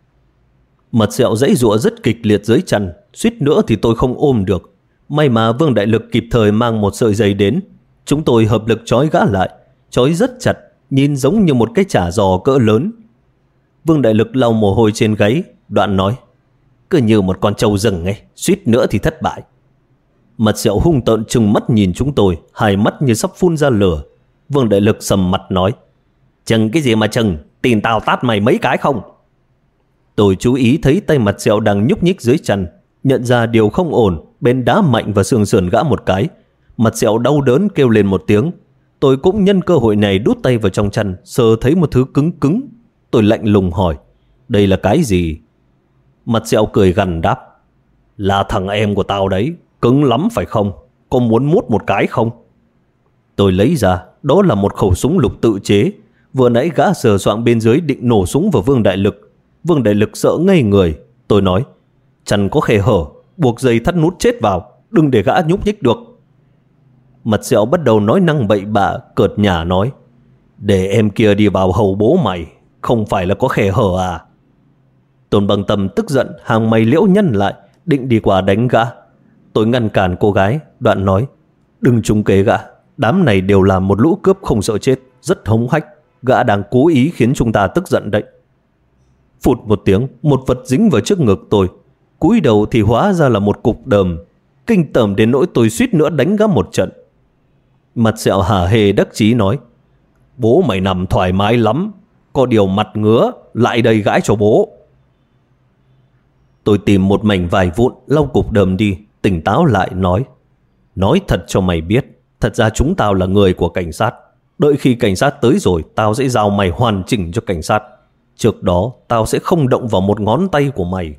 Mặt Sẹo giãy giụa rất kịch liệt dưới chăn, suýt nữa thì tôi không ôm được. May mà Vương Đại Lực kịp thời mang một sợi dây đến. Chúng tôi hợp lực trói gã lại, trói rất chặt, nhìn giống như một cái chả giò cỡ lớn. Vương Đại Lực lau mồ hôi trên gáy, đoạn nói, cứ như một con trâu rừng ấy, suýt nữa thì thất bại. Mặt Sẹo hung tợn trừng mắt nhìn chúng tôi, hai mắt như sắp phun ra lửa. Vương Đại Lực sầm mặt nói, chừng cái gì mà chừng, tin tao tát mày mấy cái không? Tôi chú ý thấy tay Mặt Sẹo đang nhúc nhích dưới chăn, nhận ra điều không ổn, bên đá mạnh vào xương sườn gã một cái. Mặt Sẹo đau đớn kêu lên một tiếng. Tôi cũng nhân cơ hội này đút tay vào trong chăn, sờ thấy một thứ cứng cứng. Tôi lạnh lùng hỏi, đây là cái gì? Mặt Sẹo cười gằn đáp, là thằng em của tao đấy, cứng lắm phải không? Có muốn mút một cái không? Tôi lấy ra, đó là một khẩu súng lục tự chế. Vừa nãy gã sờ soạng bên dưới định nổ súng vào Vương Đại Lực. Vương Đại Lực sợ ngây người. Tôi nói, chăn có khe hở, buộc dây thắt nút chết vào, đừng để gã nhúc nhích được. Mặt Sẹo bắt đầu nói năng bậy bạ, cợt nhả nói, để em kia đi vào hầu bố mày, không phải là có khe hở à? Tôn Bằng Tâm tức giận, hàng mày liễu nhăn lại, định đi qua đánh gã. Tôi ngăn cản cô gái, đoạn nói, đừng trúng kế gã, đám này đều là một lũ cướp không sợ chết, rất hống hách, gã đang cố ý khiến chúng ta tức giận đấy. Phụt một tiếng, một vật dính vào trước ngực tôi, cúi đầu thì hóa ra là một cục đờm, kinh tởm đến nỗi tôi suýt nữa đánh gã một trận. Mặt Sẹo hả hê đắc chí nói, bố mày nằm thoải mái lắm, có điều mặt ngứa, lại đây gãi cho bố. Tôi tìm một mảnh vải vụn lau cục đờm đi, tỉnh táo lại nói thật cho mày biết, thật ra chúng tao là người của cảnh sát. Đợi khi cảnh sát tới rồi, tao sẽ giao mày hoàn chỉnh cho cảnh sát. Trước đó tao sẽ không động vào một ngón tay của mày.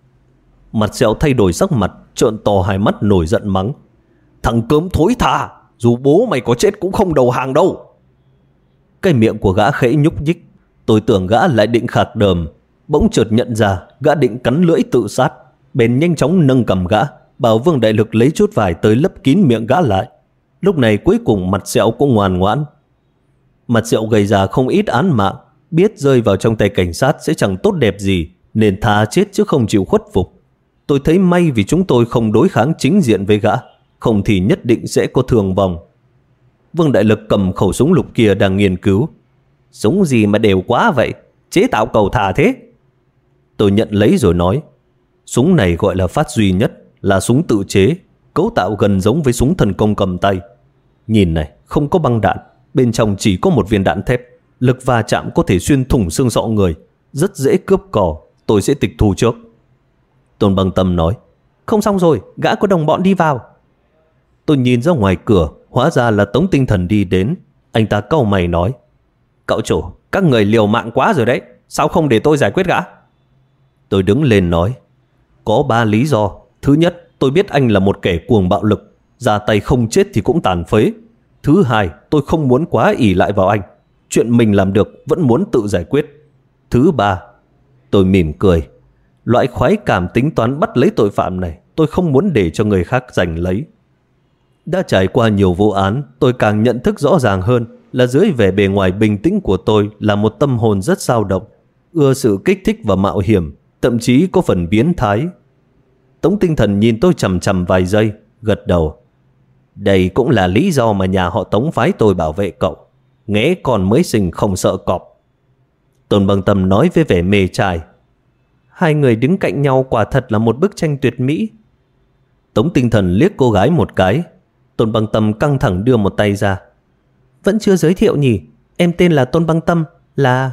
Mặt Sẹo thay đổi sắc mặt, trợn to hai mắt nổi giận mắng, thằng cớm thối tha, dù bố mày có chết cũng không đầu hàng đâu. Cái miệng của gã khẽ nhúc nhích. Tôi tưởng gã lại định khạc đờm, bỗng chợt nhận ra gã định cắn lưỡi tự sát. Bèn nhanh chóng nâng cầm gã, bảo Vương Đại Lực lấy chút vải tới lấp kín miệng gã lại. Lúc này cuối cùng Mặt Sẹo cũng ngoan ngoãn. Mặt Sẹo gây ra không ít án mạng, biết rơi vào trong tay cảnh sát sẽ chẳng tốt đẹp gì, nên thà chết chứ không chịu khuất phục. Tôi thấy may vì chúng tôi không đối kháng chính diện với gã, không thì nhất định sẽ có thương vong. Vương Đại Lực cầm khẩu súng lục kia đang nghiên cứu. Súng gì mà đều quá vậy, chế tạo cầu thả thế? Tôi nhận lấy rồi nói, súng này gọi là phát duy nhất, là súng tự chế, cấu tạo gần giống với súng thần công cầm tay. Nhìn này, không có băng đạn, bên trong chỉ có một viên đạn thép, lực va chạm có thể xuyên thủng xương sọ người, rất dễ cướp cò, tôi sẽ tịch thu trước. Tôn Bằng Tâm nói, không xong rồi, gã có đồng bọn đi vào. Tôi nhìn ra ngoài cửa, hóa ra là Tống Tinh Thần đi đến. Anh ta cau mày nói, cậu chủ, các người liều mạng quá rồi đấy, sao không để tôi giải quyết gã? Tôi đứng lên nói, có 3 lý do. Thứ nhất, tôi biết anh là một kẻ cuồng bạo lực, ra tay không chết thì cũng tàn phế. Thứ hai, tôi không muốn quá ỷ lại vào anh, chuyện mình làm được vẫn muốn tự giải quyết. Thứ ba, tôi mỉm cười, loại khoái cảm tính toán bắt lấy tội phạm này tôi không muốn để cho người khác giành lấy. Đã trải qua nhiều vụ án, tôi càng nhận thức rõ ràng hơn là dưới vẻ bề ngoài bình tĩnh của tôi là một tâm hồn rất dao động, ưa sự kích thích và mạo hiểm, thậm chí có phần biến thái. Tống Tinh Thần nhìn tôi chằm chằm vài giây, gật đầu. Đây cũng là lý do mà nhà họ Tống phái tôi bảo vệ cậu, nghé con mới sinh không sợ cọp. Tôn Bằng Tâm nói với vẻ mê trai, hai người đứng cạnh nhau quả thật là một bức tranh tuyệt mỹ. Tống Tinh Thần liếc cô gái một cái. Tôn Bằng Tâm căng thẳng đưa một tay ra. Vẫn chưa giới thiệu nhỉ, em tên là Tôn Bằng Tâm, là...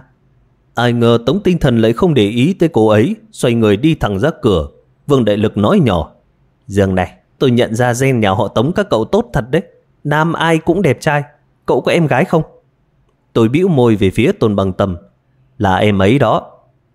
Ai ngờ Tống Tinh Thần lại không để ý tới cô ấy, xoay người đi thẳng ra cửa. Vương Đại Lực nói nhỏ, Dương này, tôi nhận ra gen nhà họ Tống các cậu tốt thật đấy, nam ai cũng đẹp trai. Cậu có em gái không? Tôi bĩu môi về phía Tôn Bằng Tâm, là em ấy đó.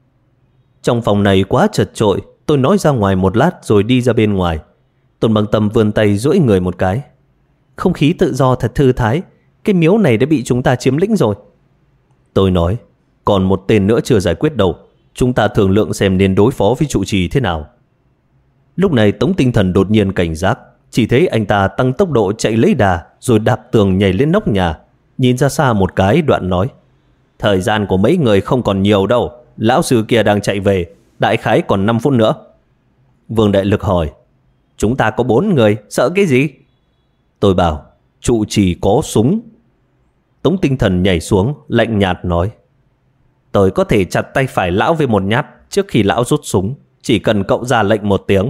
Trong phòng này quá chật chội, tôi nói ra ngoài một lát rồi đi ra bên ngoài. Tôn Bằng Tâm vươn tay duỗi người một cái. Không khí tự do thật thư thái, cái miếu này đã bị chúng ta chiếm lĩnh rồi. Tôi nói, còn một tên nữa chưa giải quyết đâu, chúng ta thương lượng xem nên đối phó với trụ trì thế nào. Lúc này Tống Tinh Thần đột nhiên cảnh giác, chỉ thấy anh ta tăng tốc độ chạy lấy đà, rồi đạp tường nhảy lên nóc nhà, nhìn ra xa một cái đoạn nói, thời gian của mấy người không còn nhiều đâu, lão sư kia đang chạy về, đại khái còn 5 phút nữa. Vương Đại Lực hỏi, chúng ta có 4 người, sợ cái gì? Tôi bảo, trụ trì có súng. Tống Tinh Thần nhảy xuống, lạnh nhạt nói, tôi có thể chặt tay phải lão với một nhát trước khi lão rút súng, chỉ cần cậu ra lệnh một tiếng.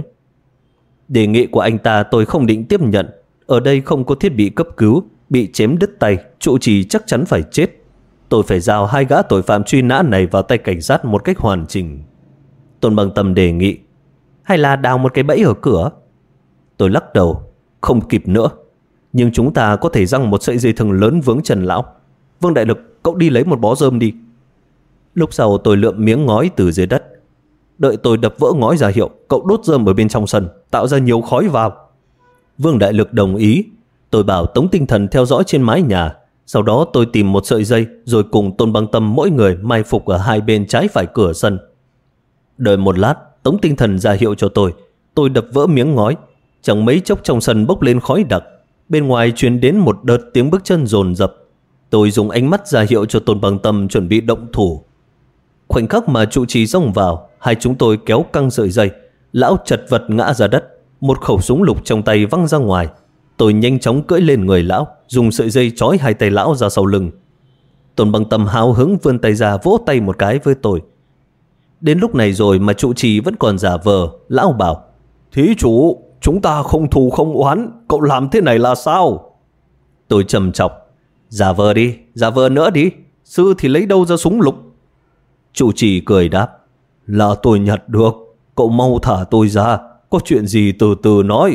Đề nghị của anh ta tôi không định tiếp nhận. Ở đây không có thiết bị cấp cứu, bị chém đứt tay, trụ trì chắc chắn phải chết. Tôi phải giao 2 gã tội phạm truy nã này vào tay cảnh sát một cách hoàn chỉnh. Tôn Bằng Tâm đề nghị, hay là đào một cái bẫy ở cửa? Tôi lắc đầu. Không kịp nữa. Nhưng chúng ta có thể giăng một sợi dây thừng lớn vướng chân lão. Vương Đại Lực, cậu đi lấy một bó rơm đi. Lúc sau tôi lượm miếng ngói từ dưới đất. Đợi tôi đập vỡ ngói ra hiệu, cậu đốt rơm ở bên trong sân, tạo ra nhiều khói vào. Vương Đại Lực đồng ý. Tôi bảo Tống Tinh Thần theo dõi trên mái nhà. Sau đó tôi tìm một sợi dây, rồi cùng Tôn Băng Tâm mỗi người mai phục ở hai bên trái phải cửa sân. Đợi một lát, Tống Tinh Thần ra hiệu cho tôi. Tôi đập vỡ miếng ngói. Chẳng mấy chốc trong sân bốc lên khói đặc. Bên ngoài truyền đến một đợt tiếng bước chân dồn dập. Tôi dùng ánh mắt ra hiệu cho Tôn Băng Tâm chuẩn bị động thủ. Khoảnh khắc mà trụ trì xông vào, hai chúng tôi kéo căng sợi dây. Lão chật vật ngã ra đất. Một khẩu súng lục trong tay văng ra ngoài. Tôi nhanh chóng cưỡi lên người lão, dùng sợi dây trói hai tay lão ra sau lưng. Tôn Băng Tâm hào hứng vươn tay ra vỗ tay một cái với tôi. Đến lúc này rồi mà trụ trì vẫn còn giả vờ. Lão bảo: Thí chủ, chúng ta không thù không oán, cậu làm thế này là sao? Tôi trầm trọng: Giả vờ đi, giả vờ nữa đi. Sư thì lấy đâu ra súng lục? Trụ trì cười đáp: Là tôi nhặt được, cậu mau thả tôi ra, có chuyện gì từ từ nói.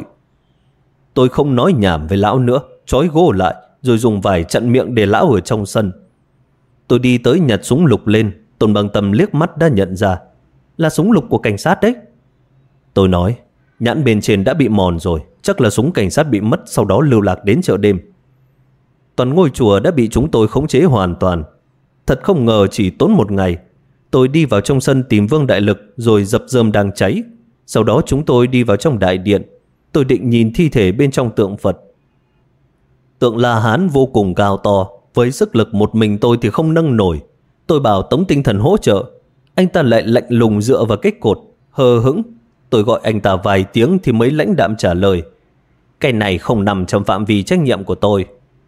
Tôi không nói nhảm với lão nữa, trói gô lại, rồi dùng vải chặn miệng để lão ở trong sân. Tôi đi tới nhặt súng lục lên. Tôn Băng Tâm liếc mắt đã nhận ra. Là súng lục của cảnh sát đấy. Tôi nói: Nhãn bên trên đã bị mòn rồi, chắc là súng cảnh sát bị mất, sau đó lưu lạc đến chợ đêm. Toàn ngôi chùa đã bị chúng tôi khống chế hoàn toàn. Thật không ngờ chỉ tốn một ngày. Tôi đi vào trong sân tìm Vương Đại Lực, rồi dập rơm đang cháy. Sau đó chúng tôi đi vào trong đại điện. Tôi định nhìn thi thể bên trong tượng Phật. Tượng La Hán vô cùng cao to, với sức lực một mình tôi thì không nâng nổi. Tôi bảo Tống Tinh Thần hỗ trợ. Anh ta lại lạnh lùng dựa vào cái cột, hờ hững. Tôi gọi anh ta vài tiếng thì mới lãnh đạm trả lời: Cái này không nằm trong phạm vi trách nhiệm của tôi.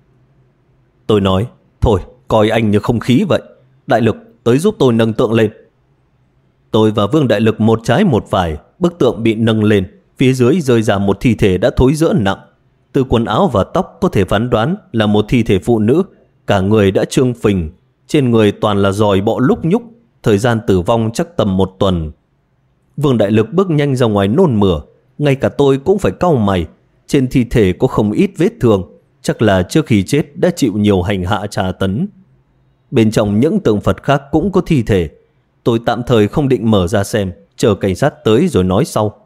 Tôi nói: Thôi, coi anh như không khí vậy. Đại Lực, tới giúp tôi nâng tượng lên. Tôi và Vương Đại Lực một trái một phải. Bức tượng bị nâng lên. Phía dưới rơi ra một thi thể đã thối rữa nặng. Từ quần áo và tóc có thể phán đoán là một thi thể phụ nữ. Cả người đã trương phình, trên người toàn là giòi bọ lúc nhúc. Thời gian tử vong chắc tầm 1 tuần. Vương Đại Lực bước nhanh ra ngoài nôn mửa. Ngay cả tôi cũng phải cau mày. Trên thi thể có không ít vết thương, chắc là trước khi chết đã chịu nhiều hành hạ tra tấn. Bên trong những tượng Phật khác cũng có thi thể. Tôi tạm thời không định mở ra xem, chờ cảnh sát tới rồi nói sau.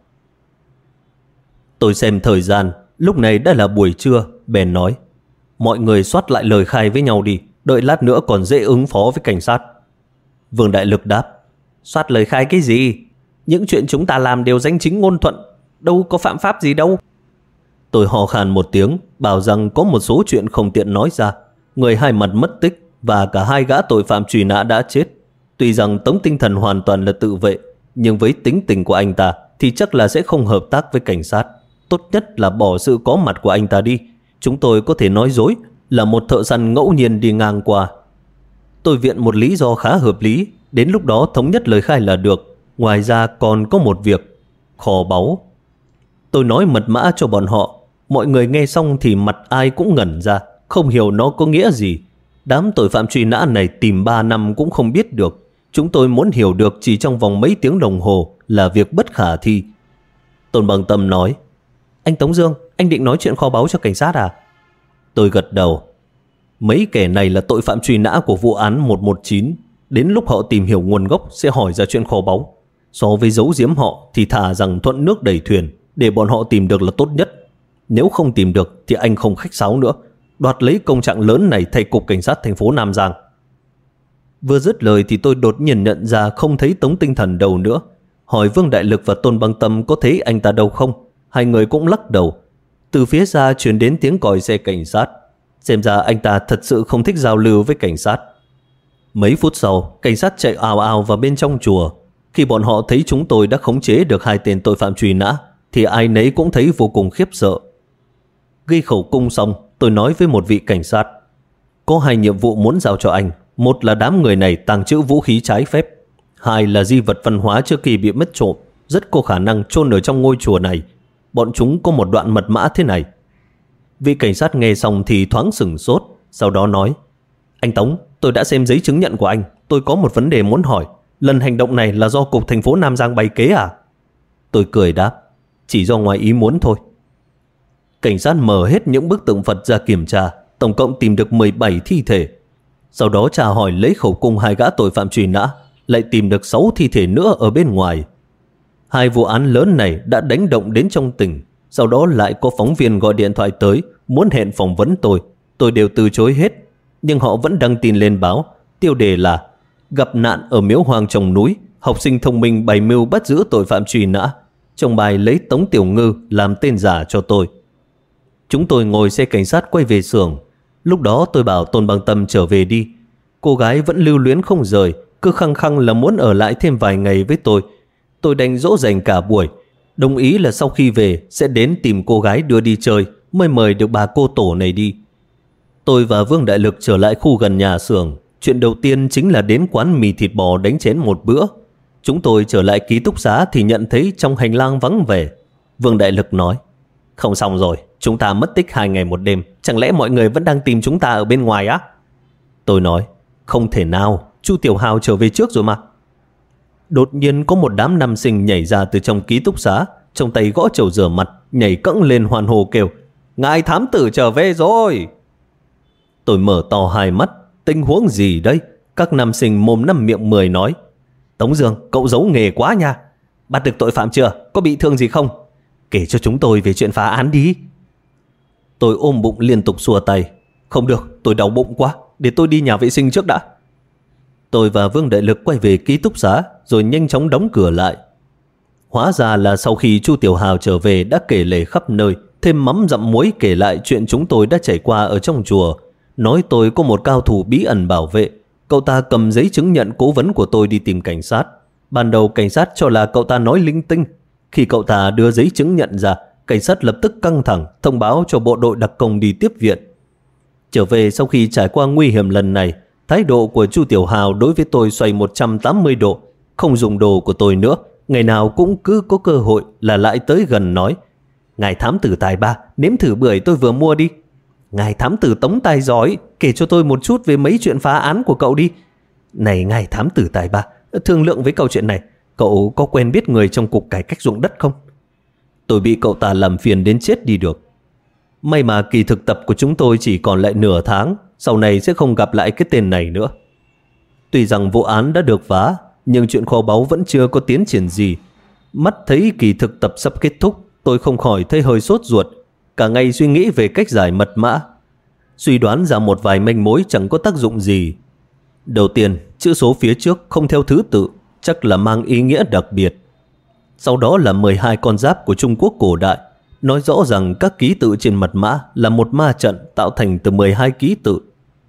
Tôi xem thời gian, lúc này đã là buổi trưa, bèn nói: Mọi người soát lại lời khai với nhau đi, đợi lát nữa còn dễ ứng phó với cảnh sát. Vương Đại Lực đáp: Soát lời khai cái gì? Những chuyện chúng ta làm đều danh chính ngôn thuận, đâu có phạm pháp gì đâu. Tôi hò khan một tiếng, bảo rằng có một số chuyện không tiện nói ra. Người hai mặt mất tích và cả hai gã tội phạm truy nã đã chết. Tuy rằng Tống Tinh Thần hoàn toàn là tự vệ, nhưng với tính tình của anh ta thì chắc là sẽ không hợp tác với cảnh sát. Tốt nhất là bỏ sự có mặt của anh ta đi. Chúng tôi có thể nói dối là một thợ săn ngẫu nhiên đi ngang qua. Tôi viện một lý do khá hợp lý. Đến lúc đó thống nhất lời khai là được. Ngoài ra còn có một việc: kho báu. Tôi nói mật mã cho bọn họ. Mọi người nghe xong thì mặt ai cũng ngẩn ra, không hiểu nó có nghĩa gì. Đám tội phạm truy nã này tìm 3 năm cũng không biết được. Chúng tôi muốn hiểu được chỉ trong vòng mấy tiếng đồng hồ là việc bất khả thi. Tôn Băng Tâm nói: Anh Tống Dương, anh định nói chuyện kho báu cho cảnh sát à? Tôi gật đầu. Mấy kẻ này là tội phạm truy nã của vụ án 119. Đến lúc họ tìm hiểu nguồn gốc sẽ hỏi ra chuyện kho báu. So với giấu giếm họ thì thà rằng thuận nước đẩy thuyền, để bọn họ tìm được là tốt nhất. Nếu không tìm được thì anh không khách sáo nữa, đoạt lấy công trạng lớn này thay cục cảnh sát thành phố Nam Giang. Vừa dứt lời thì tôi đột nhiên nhận ra không thấy Tống Tinh Thần đâu nữa. Hỏi Vương Đại Lực và Tôn Băng Tâm có thấy anh ta đâu không. Hai người cũng lắc đầu. Từ phía xa truyền đến tiếng còi xe cảnh sát. Xem ra anh ta thật sự không thích giao lưu với cảnh sát. Mấy phút sau, cảnh sát chạy ào ào vào bên trong chùa. Khi bọn họ thấy chúng tôi đã khống chế được 2 tên tội phạm truy nã thì ai nấy cũng thấy vô cùng khiếp sợ. Ghi khẩu cung xong, tôi nói với một vị cảnh sát: Có 2 nhiệm vụ muốn giao cho anh. Một là đám người này tàng trữ vũ khí trái phép. 2 là di vật văn hóa trước khi bị mất trộm, rất có khả năng chôn ở trong ngôi chùa này. Bọn chúng có một đoạn mật mã thế này. Vị cảnh sát nghe xong thì thoáng sửng sốt, sau đó nói: Anh Tống, tôi đã xem giấy chứng nhận của anh. Tôi có một vấn đề muốn hỏi. Lần hành động này là do cục thành phố Nam Giang bày kế à? Tôi cười đáp: Chỉ do ngoài ý muốn thôi. Cảnh sát mở hết những bức tượng Phật ra kiểm tra, tổng cộng tìm được 17 thi thể. Sau đó tra hỏi lấy khẩu cung 2 gã tội phạm truy nã, lại tìm được 6 thi thể nữa ở bên ngoài. 2 vụ án lớn này đã đánh động đến trong tỉnh. Sau đó lại có phóng viên gọi điện thoại tới muốn hẹn phỏng vấn tôi đều từ chối hết. Nhưng họ vẫn đăng tin lên báo, tiêu đề là gặp nạn ở miếu hoang trong núi, học sinh thông minh bày mưu bắt giữ tội phạm truy nã. Trong bài lấy Tống Tiểu Ngư làm tên giả cho tôi. Chúng tôi ngồi xe cảnh sát quay về xưởng. Lúc đó tôi bảo Tôn Băng Tâm trở về đi. Cô gái vẫn lưu luyến không rời, cứ khăng khăng là muốn ở lại thêm vài ngày với tôi. Tôi đành dỗ dành cả buổi, đồng ý là sau khi về sẽ đến tìm cô gái đưa đi chơi, mới mời được bà cô tổ này đi. Tôi và Vương Đại Lực trở lại khu gần nhà xưởng. Chuyện đầu tiên chính là đến quán mì thịt bò đánh chén một bữa. Chúng tôi trở lại ký túc xá thì nhận thấy trong hành lang vắng vẻ. Vương Đại Lực nói: không xong rồi, chúng ta mất tích 2 ngày 1 đêm. Chẳng lẽ mọi người vẫn đang tìm chúng ta ở bên ngoài á? Tôi nói: không thể nào, Chu Tiểu Hào trở về trước rồi mà. Đột nhiên có một đám nam sinh nhảy ra từ trong ký túc xá, trong tay gõ chầu rửa mặt, nhảy cẫng lên hoan hô kêu: ngài thám tử trở về rồi. Tôi mở to hai mắt, tình huống gì đây? Các nam sinh mồm 5 miệng 10 nói: Tống Dương, cậu giấu nghề quá nha. Bắt được tội phạm chưa? Có bị thương gì không? Kể cho chúng tôi về chuyện phá án đi. Tôi ôm bụng liên tục xua tay: không được, tôi đau bụng quá, để tôi đi nhà vệ sinh trước đã. Tôi và Vương Đại Lực quay về ký túc xá rồi nhanh chóng đóng cửa lại. Hóa ra là sau khi Chu Tiểu Hào trở về đã kể lể khắp nơi, thêm mắm dặm muối kể lại chuyện chúng tôi đã trải qua ở trong chùa, nói tôi có một cao thủ bí ẩn bảo vệ. Cậu ta cầm giấy chứng nhận cố vấn của tôi đi tìm cảnh sát. Ban đầu cảnh sát cho là cậu ta nói linh tinh. Khi cậu ta đưa giấy chứng nhận ra, cảnh sát lập tức căng thẳng, thông báo cho bộ đội đặc công đi tiếp viện. Trở về sau khi trải qua nguy hiểm lần này, thái độ của Chu Tiểu Hào đối với tôi xoay 180 độ, không dùng đồ của tôi nữa. Ngày nào cũng cứ có cơ hội là lại tới gần nói: ngài thám tử tài ba, nếm thử bưởi tôi vừa mua đi. Ngài thám tử Tống tài giỏi, kể cho tôi một chút về mấy chuyện phá án của cậu đi. Này ngài thám tử tài ba, thương lượng với câu chuyện này, cậu có quen biết người trong cục cải cách ruộng đất không? Tôi bị cậu ta làm phiền đến chết đi được. May mà kỳ thực tập của chúng tôi chỉ còn lại nửa tháng, sau này sẽ không gặp lại cái tên này nữa. Tuy rằng vụ án đã được phá, nhưng chuyện kho báu vẫn chưa có tiến triển gì. Mắt thấy kỳ thực tập sắp kết thúc, tôi không khỏi thấy hơi sốt ruột, cả ngày suy nghĩ về cách giải mật mã. Suy đoán ra một vài manh mối chẳng có tác dụng gì. Đầu tiên, chữ số phía trước không theo thứ tự, chắc là mang ý nghĩa đặc biệt. Sau đó là 12 con giáp của Trung Quốc cổ đại, nói rõ rằng các ký tự trên mật mã là một ma trận tạo thành từ 12 ký tự.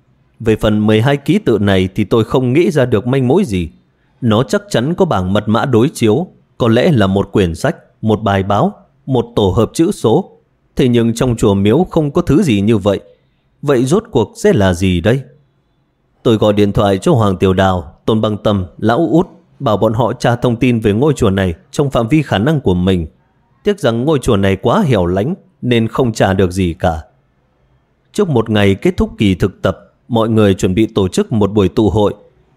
Về phần 12 ký tự này thì tôi không nghĩ ra được manh mối gì. Nó chắc chắn có bảng mật mã đối chiếu, có lẽ là một quyển sách, một bài báo, một tổ hợp chữ số. Thế nhưng trong chùa miếu không có thứ gì như vậy. Vậy rốt cuộc sẽ là gì đây? Tôi gọi điện thoại cho Hoàng Tiểu Đào, Tôn Băng Tâm, Lão Út, bảo bọn họ tra thông tin về ngôi chùa này trong phạm vi khả năng của mình. Tiếc rằng ngôi chùa này quá hẻo lánh nên không tra được gì cả. Trước một ngày kết thúc kỳ thực tập, mọi người chuẩn bị tổ chức một buổi tụ hội.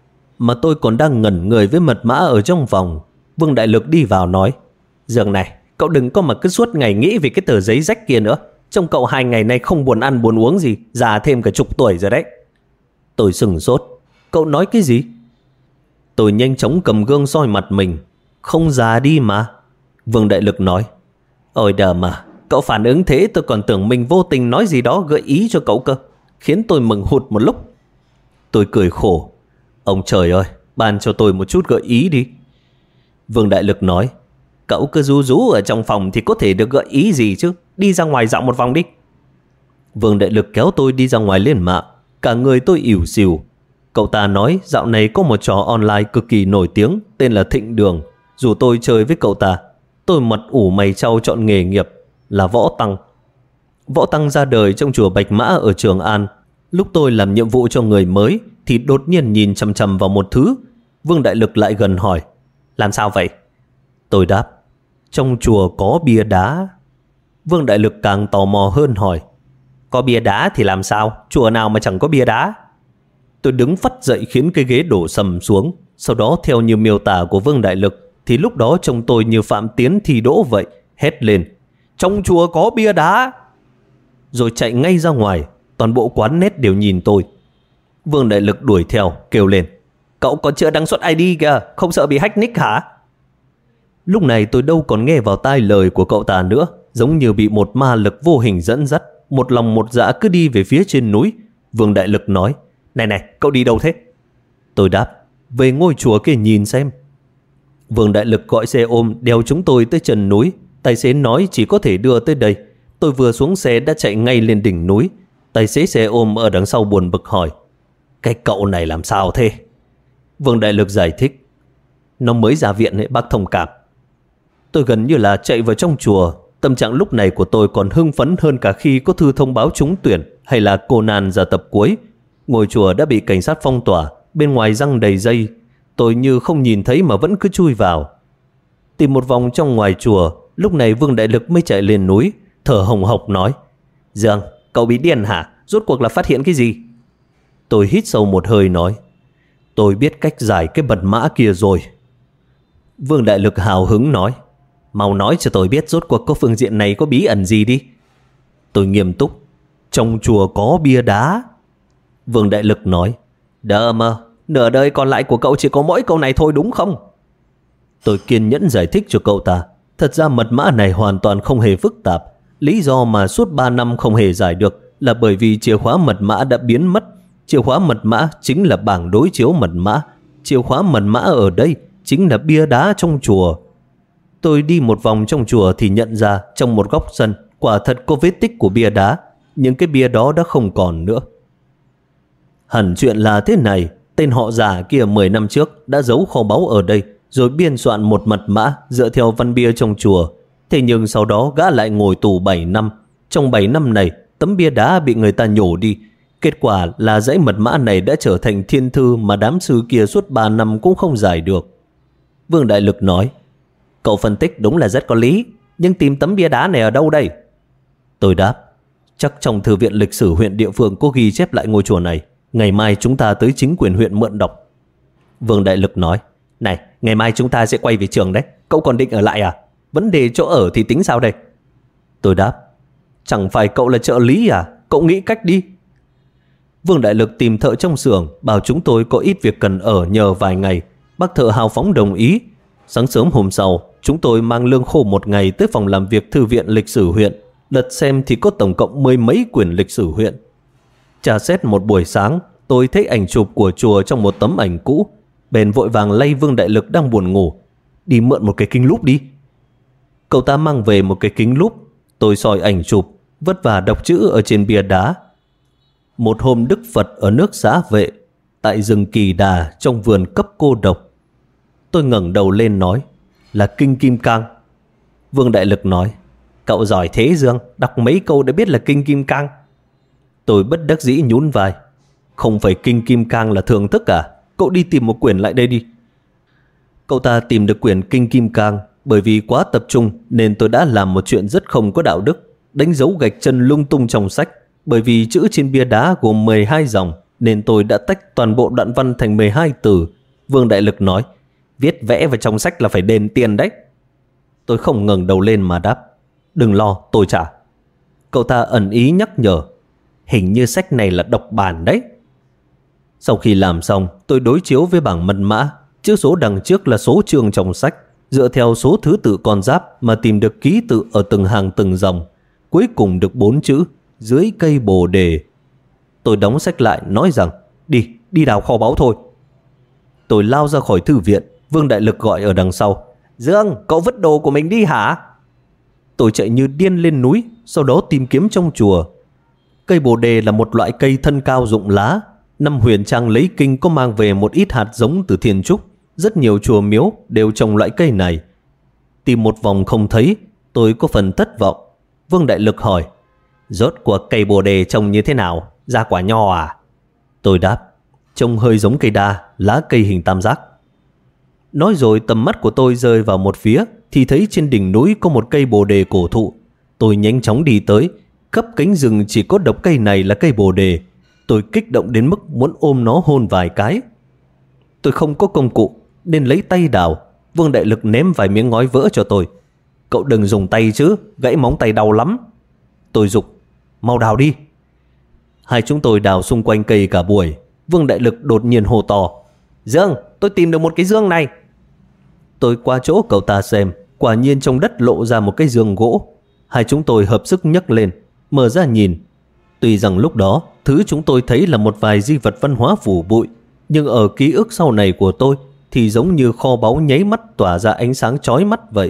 Mà tôi còn đang ngẩn người với mật mã ở trong phòng, Vương Đại Lực đi vào nói: Dương này, cậu đừng có mà cứ suốt ngày nghĩ về cái tờ giấy rách kia nữa. Trông cậu 2 ngày nay không buồn ăn buồn uống gì, già thêm cả chục tuổi rồi đấy. Tôi sửng sốt. Cậu nói cái gì? Tôi nhanh chóng cầm gương soi mặt mình. Không già đi mà. Vương Đại Lực nói: Ôi đờ mà, cậu phản ứng thế tôi còn tưởng mình vô tình nói gì đó gợi ý cho cậu cơ, khiến tôi mừng hụt một lúc. Tôi cười khổ: Ông trời ơi, ban cho tôi một chút gợi ý đi. Vương Đại Lực nói: Cậu cứ rú rú ở trong phòng thì có thể được gợi ý gì chứ. Đi ra ngoài dạo một vòng đi. Vương Đại Lực kéo tôi đi ra ngoài lên mạng. Cả người tôi ỉu xìu. Cậu ta nói dạo này có một trò online cực kỳ nổi tiếng tên là Thịnh Đường. Dù tôi chơi với cậu ta, tôi mặt ủ mày trao chọn nghề nghiệp là Võ Tăng. Võ Tăng ra đời trong chùa Bạch Mã ở Trường An. Lúc tôi làm nhiệm vụ cho người mới thì đột nhiên nhìn chằm chằm vào một thứ. Vương Đại Lực lại gần hỏi: Làm sao vậy? Tôi đáp: Trong chùa có bia đá. Vương Đại Lực càng tò mò hơn hỏi: Có bia đá thì làm sao? Chùa nào mà chẳng có bia đá? Tôi đứng phắt dậy khiến cái ghế đổ sầm xuống. Sau đó theo như miêu tả của Vương Đại Lực thì lúc đó trông tôi như Phạm Tiến thi đỗ vậy, hét lên: Trong chùa có bia đá. rồi chạy ngay ra ngoài. Toàn bộ quán nét đều nhìn tôi. Vương Đại Lực đuổi theo kêu lên: Cậu còn chưa đăng xuất ID kìa, không sợ bị hack nick hả? Lúc này tôi đâu còn nghe vào tai lời của cậu ta nữa, giống như bị một ma lực vô hình dẫn dắt, một lòng một dạ cứ đi về phía trên núi. Vương Đại Lực nói: Này này, cậu đi đâu thế? Tôi đáp: Về ngôi chùa kia nhìn xem. Vương Đại Lực gọi xe ôm đeo chúng tôi tới chân núi. Tài xế nói chỉ có thể đưa tới đây. Tôi vừa xuống xe đã chạy ngay lên đỉnh núi. Tài xế xe ôm ở đằng sau buồn bực hỏi: Cái cậu này làm sao thế? Vương Đại Lực giải thích: Nó mới ra viện ấy, bác thông cảm. Tôi gần như là chạy vào trong chùa. Tâm trạng lúc này của tôi còn hưng phấn hơn cả khi có thư thông báo trúng tuyển hay là Conan ra tập cuối. Ngôi chùa đã bị cảnh sát phong tỏa, bên ngoài giăng đầy dây. Tôi như không nhìn thấy mà vẫn cứ chui vào. Tìm một vòng trong ngoài chùa, lúc này Vương Đại Lực mới chạy lên núi, thở hồng hộc nói: Dương, cậu bị điên hả? Rốt cuộc là phát hiện cái gì? Tôi hít sâu một hơi nói: Tôi biết cách giải cái mật mã kia rồi. Vương Đại Lực hào hứng nói: Mau nói cho tôi biết rốt cuộc có phương diện này có bí ẩn gì đi. Tôi nghiêm túc: Trong chùa có bia đá. Vương Đại Lực nói: Đờ mờ, nửa đời còn lại của cậu chỉ có mỗi câu này thôi đúng không? Tôi kiên nhẫn giải thích cho cậu ta. Thật ra mật mã này hoàn toàn không hề phức tạp. Lý do mà suốt 3 năm không hề giải được là bởi vì chìa khóa mật mã đã biến mất. Chìa khóa mật mã chính là bảng đối chiếu mật mã. Chìa khóa mật mã ở đây chính là bia đá trong chùa. Tôi đi một vòng trong chùa thì nhận ra trong một góc sân quả thật có vết tích của bia đá. Nhưng cái bia đó đã không còn nữa. Hẳn chuyện là thế này: tên họ già kia 10 năm trước đã giấu kho báu ở đây, rồi biên soạn một mật mã dựa theo văn bia trong chùa. Thế nhưng sau đó gã lại ngồi tù 7 năm. Trong 7 năm này, tấm bia đá bị người ta nhổ đi. Kết quả là dãy mật mã này đã trở thành thiên thư mà đám sư kia suốt 3 năm cũng không giải được. Vương Đại Lực nói: Cậu phân tích đúng là rất có lý, nhưng tìm tấm bia đá này ở đâu đây? Tôi đáp: Chắc trong thư viện lịch sử huyện địa phương có ghi chép lại ngôi chùa này. Ngày mai chúng ta tới chính quyền huyện mượn đọc. Vương Đại Lực nói: Này, ngày mai chúng ta sẽ quay về trường đấy. Cậu còn định ở lại à? Vấn đề chỗ ở thì tính sao đây? Tôi đáp: Chẳng phải cậu là trợ lý à? Cậu nghĩ cách đi. Vương Đại Lực tìm thợ trong xưởng, bảo chúng tôi có ít việc cần ở nhờ vài ngày. Bác thợ hào phóng đồng ý. Sáng sớm hôm sau, chúng tôi mang lương khô một ngày tới phòng làm việc thư viện lịch sử huyện. Lật xem thì có tổng cộng 10 mấy quyển lịch sử huyện. Tra xét một buổi sáng, tôi thấy ảnh chụp của chùa trong một tấm ảnh cũ. Bèn vội vàng lay Vương Đại Lực đang buồn ngủ: Đi mượn một cái kính lúp đi. Cậu ta mang về một cái kính lúp. Tôi soi ảnh chụp, vất vả đọc chữ ở trên bia đá: Một hôm Đức Phật ở nước Xá Vệ, tại rừng Kỳ Đà trong vườn cấp cô độc. Tôi ngẩng đầu lên nói: Là kinh Kim Cang. Vương Đại Lực nói: Cậu giỏi thế Dương, đọc mấy câu đã biết là kinh Kim Cang. Tôi bất đắc dĩ nhún vai: Không phải kinh Kim Cang là thưởng thức à? Cậu đi tìm một quyển lại đây đi. Cậu ta tìm được quyển kinh Kim Cang. Bởi vì quá tập trung nên tôi đã làm một chuyện rất không có đạo đức: đánh dấu gạch chân lung tung trong sách. Bởi vì chữ trên bia đá gồm 12 dòng nên tôi đã tách toàn bộ đoạn văn thành 12 từ. Vương Đại Lực nói: Viết vẽ vào trong sách là phải đền tiền đấy. Tôi không ngẩng đầu lên mà đáp: Đừng lo, tôi trả. Cậu ta ẩn ý nhắc nhở: Hình như sách này là độc bản đấy. Sau khi làm xong, tôi đối chiếu với bảng mật mã. Chữ số đằng trước là số chương trong sách. Dựa theo số thứ tự con giáp mà tìm được ký tự ở từng hàng từng dòng. Cuối cùng được 4 chữ: Dưới cây bồ đề. Tôi đóng sách lại nói rằng: Đi đào kho báu thôi. Tôi lao ra khỏi thư viện. Vương Đại Lực gọi ở đằng sau: Dương, cậu vứt đồ của mình đi hả? Tôi chạy như điên lên núi, sau đó tìm kiếm trong chùa. Cây bồ đề là một loại cây thân cao rụng lá. Năm Huyền Trang lấy kinh có mang về một ít hạt giống từ Thiên Trúc. Rất nhiều chùa miếu đều trồng loại cây này. Tìm một vòng không thấy, tôi có phần thất vọng. Vương Đại Lực hỏi: Rốt cuộc cây bồ đề trông như thế nào? Ra quả nho à? Tôi đáp: Trông hơi giống cây đa, lá cây hình tam giác. Nói rồi tầm mắt của tôi rơi vào một phía thì thấy trên đỉnh núi có một cây bồ đề cổ thụ. Tôi nhanh chóng đi tới. Khắp cánh rừng chỉ có độc cây này là cây bồ đề. Tôi kích động đến mức muốn ôm nó hôn vài cái. Tôi không có công cụ nên lấy tay đào. Vương Đại Lực ném vài miếng ngói vỡ cho tôi: Cậu đừng dùng tay chứ, gãy móng tay đau lắm. Tôi giục: mau đào đi. Hai chúng tôi đào xung quanh cây cả buổi. Vương Đại Lực đột nhiên hô to: Dương, tôi tìm được một cái dương này. Tôi qua chỗ cậu ta xem, quả nhiên trong đất lộ ra một cái giường gỗ. Hai chúng tôi hợp sức nhấc lên, mở ra nhìn. Tuy rằng lúc đó thứ chúng tôi thấy là một vài di vật văn hóa phủ bụi, nhưng ở ký ức sau này của tôi thì giống như kho báu nháy mắt tỏa ra ánh sáng chói mắt vậy.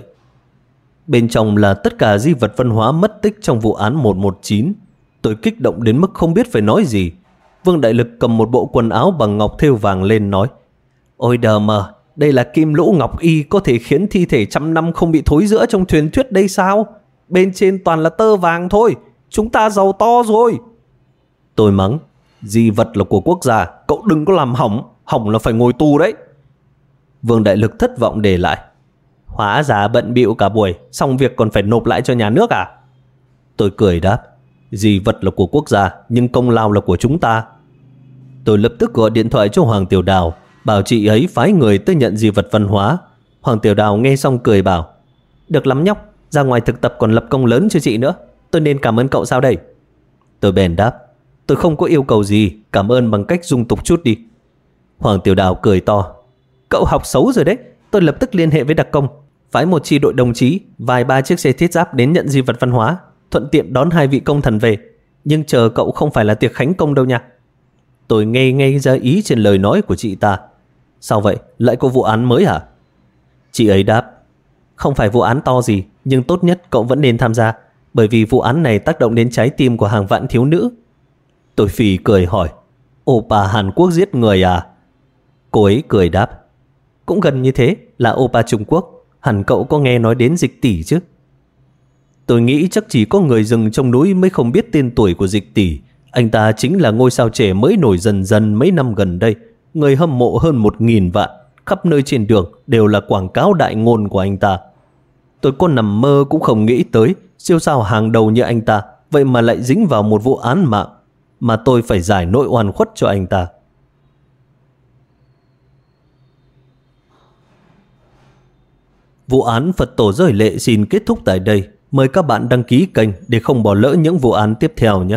Bên trong là tất cả di vật văn hóa mất tích trong vụ án 119. Tôi kích động đến mức không biết phải nói gì. Vương Đại Lực cầm một bộ quần áo bằng ngọc thêu vàng lên nói: Ôi đờ mờ, đây là kim lũ ngọc y, có thể khiến thi thể 100 năm không bị thối rữa trong truyền thuyết đây sao? Bên trên toàn là tơ vàng thôi, chúng ta giàu to rồi. Tôi mắng: Di vật là của quốc gia, cậu đừng có làm hỏng, hỏng là phải ngồi tù đấy. Vương Đại Lực thất vọng để lại: Hóa ra bận bịu cả buổi, xong việc còn phải nộp lại cho nhà nước à? Tôi cười đáp: Di vật là của quốc gia, nhưng công lao là của chúng ta. Tôi lập tức gọi điện thoại cho Hoàng Tiểu Đào, bảo chị ấy phái người tới nhận di vật văn hóa. Hoàng Tiểu Đào nghe xong cười bảo: Được lắm nhóc, ra ngoài thực tập còn lập công lớn cho chị nữa. Tôi nên cảm ơn cậu sao đây? Tôi bèn đáp: Tôi không có yêu cầu gì, cảm ơn bằng cách dung tục chút đi. Hoàng Tiểu Đào cười to: Cậu học xấu rồi đấy. Tôi lập tức liên hệ với đặc công, phái một chi đội đồng chí, vài ba chiếc xe thiết giáp đến nhận di vật văn hóa, thuận tiện đón hai vị công thần về. Nhưng chờ cậu không phải là tiệc khánh công đâu nha. Tôi nghe ngay ra ý trên lời nói của chị ta. Sao vậy, lại có vụ án mới hả? Chị ấy đáp: Không phải vụ án to gì, nhưng tốt nhất cậu vẫn nên tham gia, bởi vì vụ án này tác động đến trái tim của hàng vạn thiếu nữ. Tôi phì cười hỏi: Oppa Hàn Quốc giết người à? Cô ấy cười đáp: Cũng gần như thế, là Oppa Trung Quốc. Hẳn cậu có nghe nói đến Dịch Tỷ chứ? Tôi nghĩ chắc chỉ có người rừng trong núi mới không biết tên tuổi của Dịch Tỷ. Anh ta chính là ngôi sao trẻ mới nổi dần dần mấy năm gần đây, người hâm mộ hơn 1.000 vạn, khắp nơi trên đường đều là quảng cáo đại ngôn của anh ta. Tôi có nằm mơ cũng không nghĩ tới siêu sao hàng đầu như anh ta vậy mà lại dính vào một vụ án mạng, mà tôi phải giải nỗi oan khuất cho anh ta. Vụ án Phật Tổ Rơi Lệ xin kết thúc tại đây. Mời các bạn đăng ký kênh để không bỏ lỡ những vụ án tiếp theo nhé.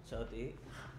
Chờ tí.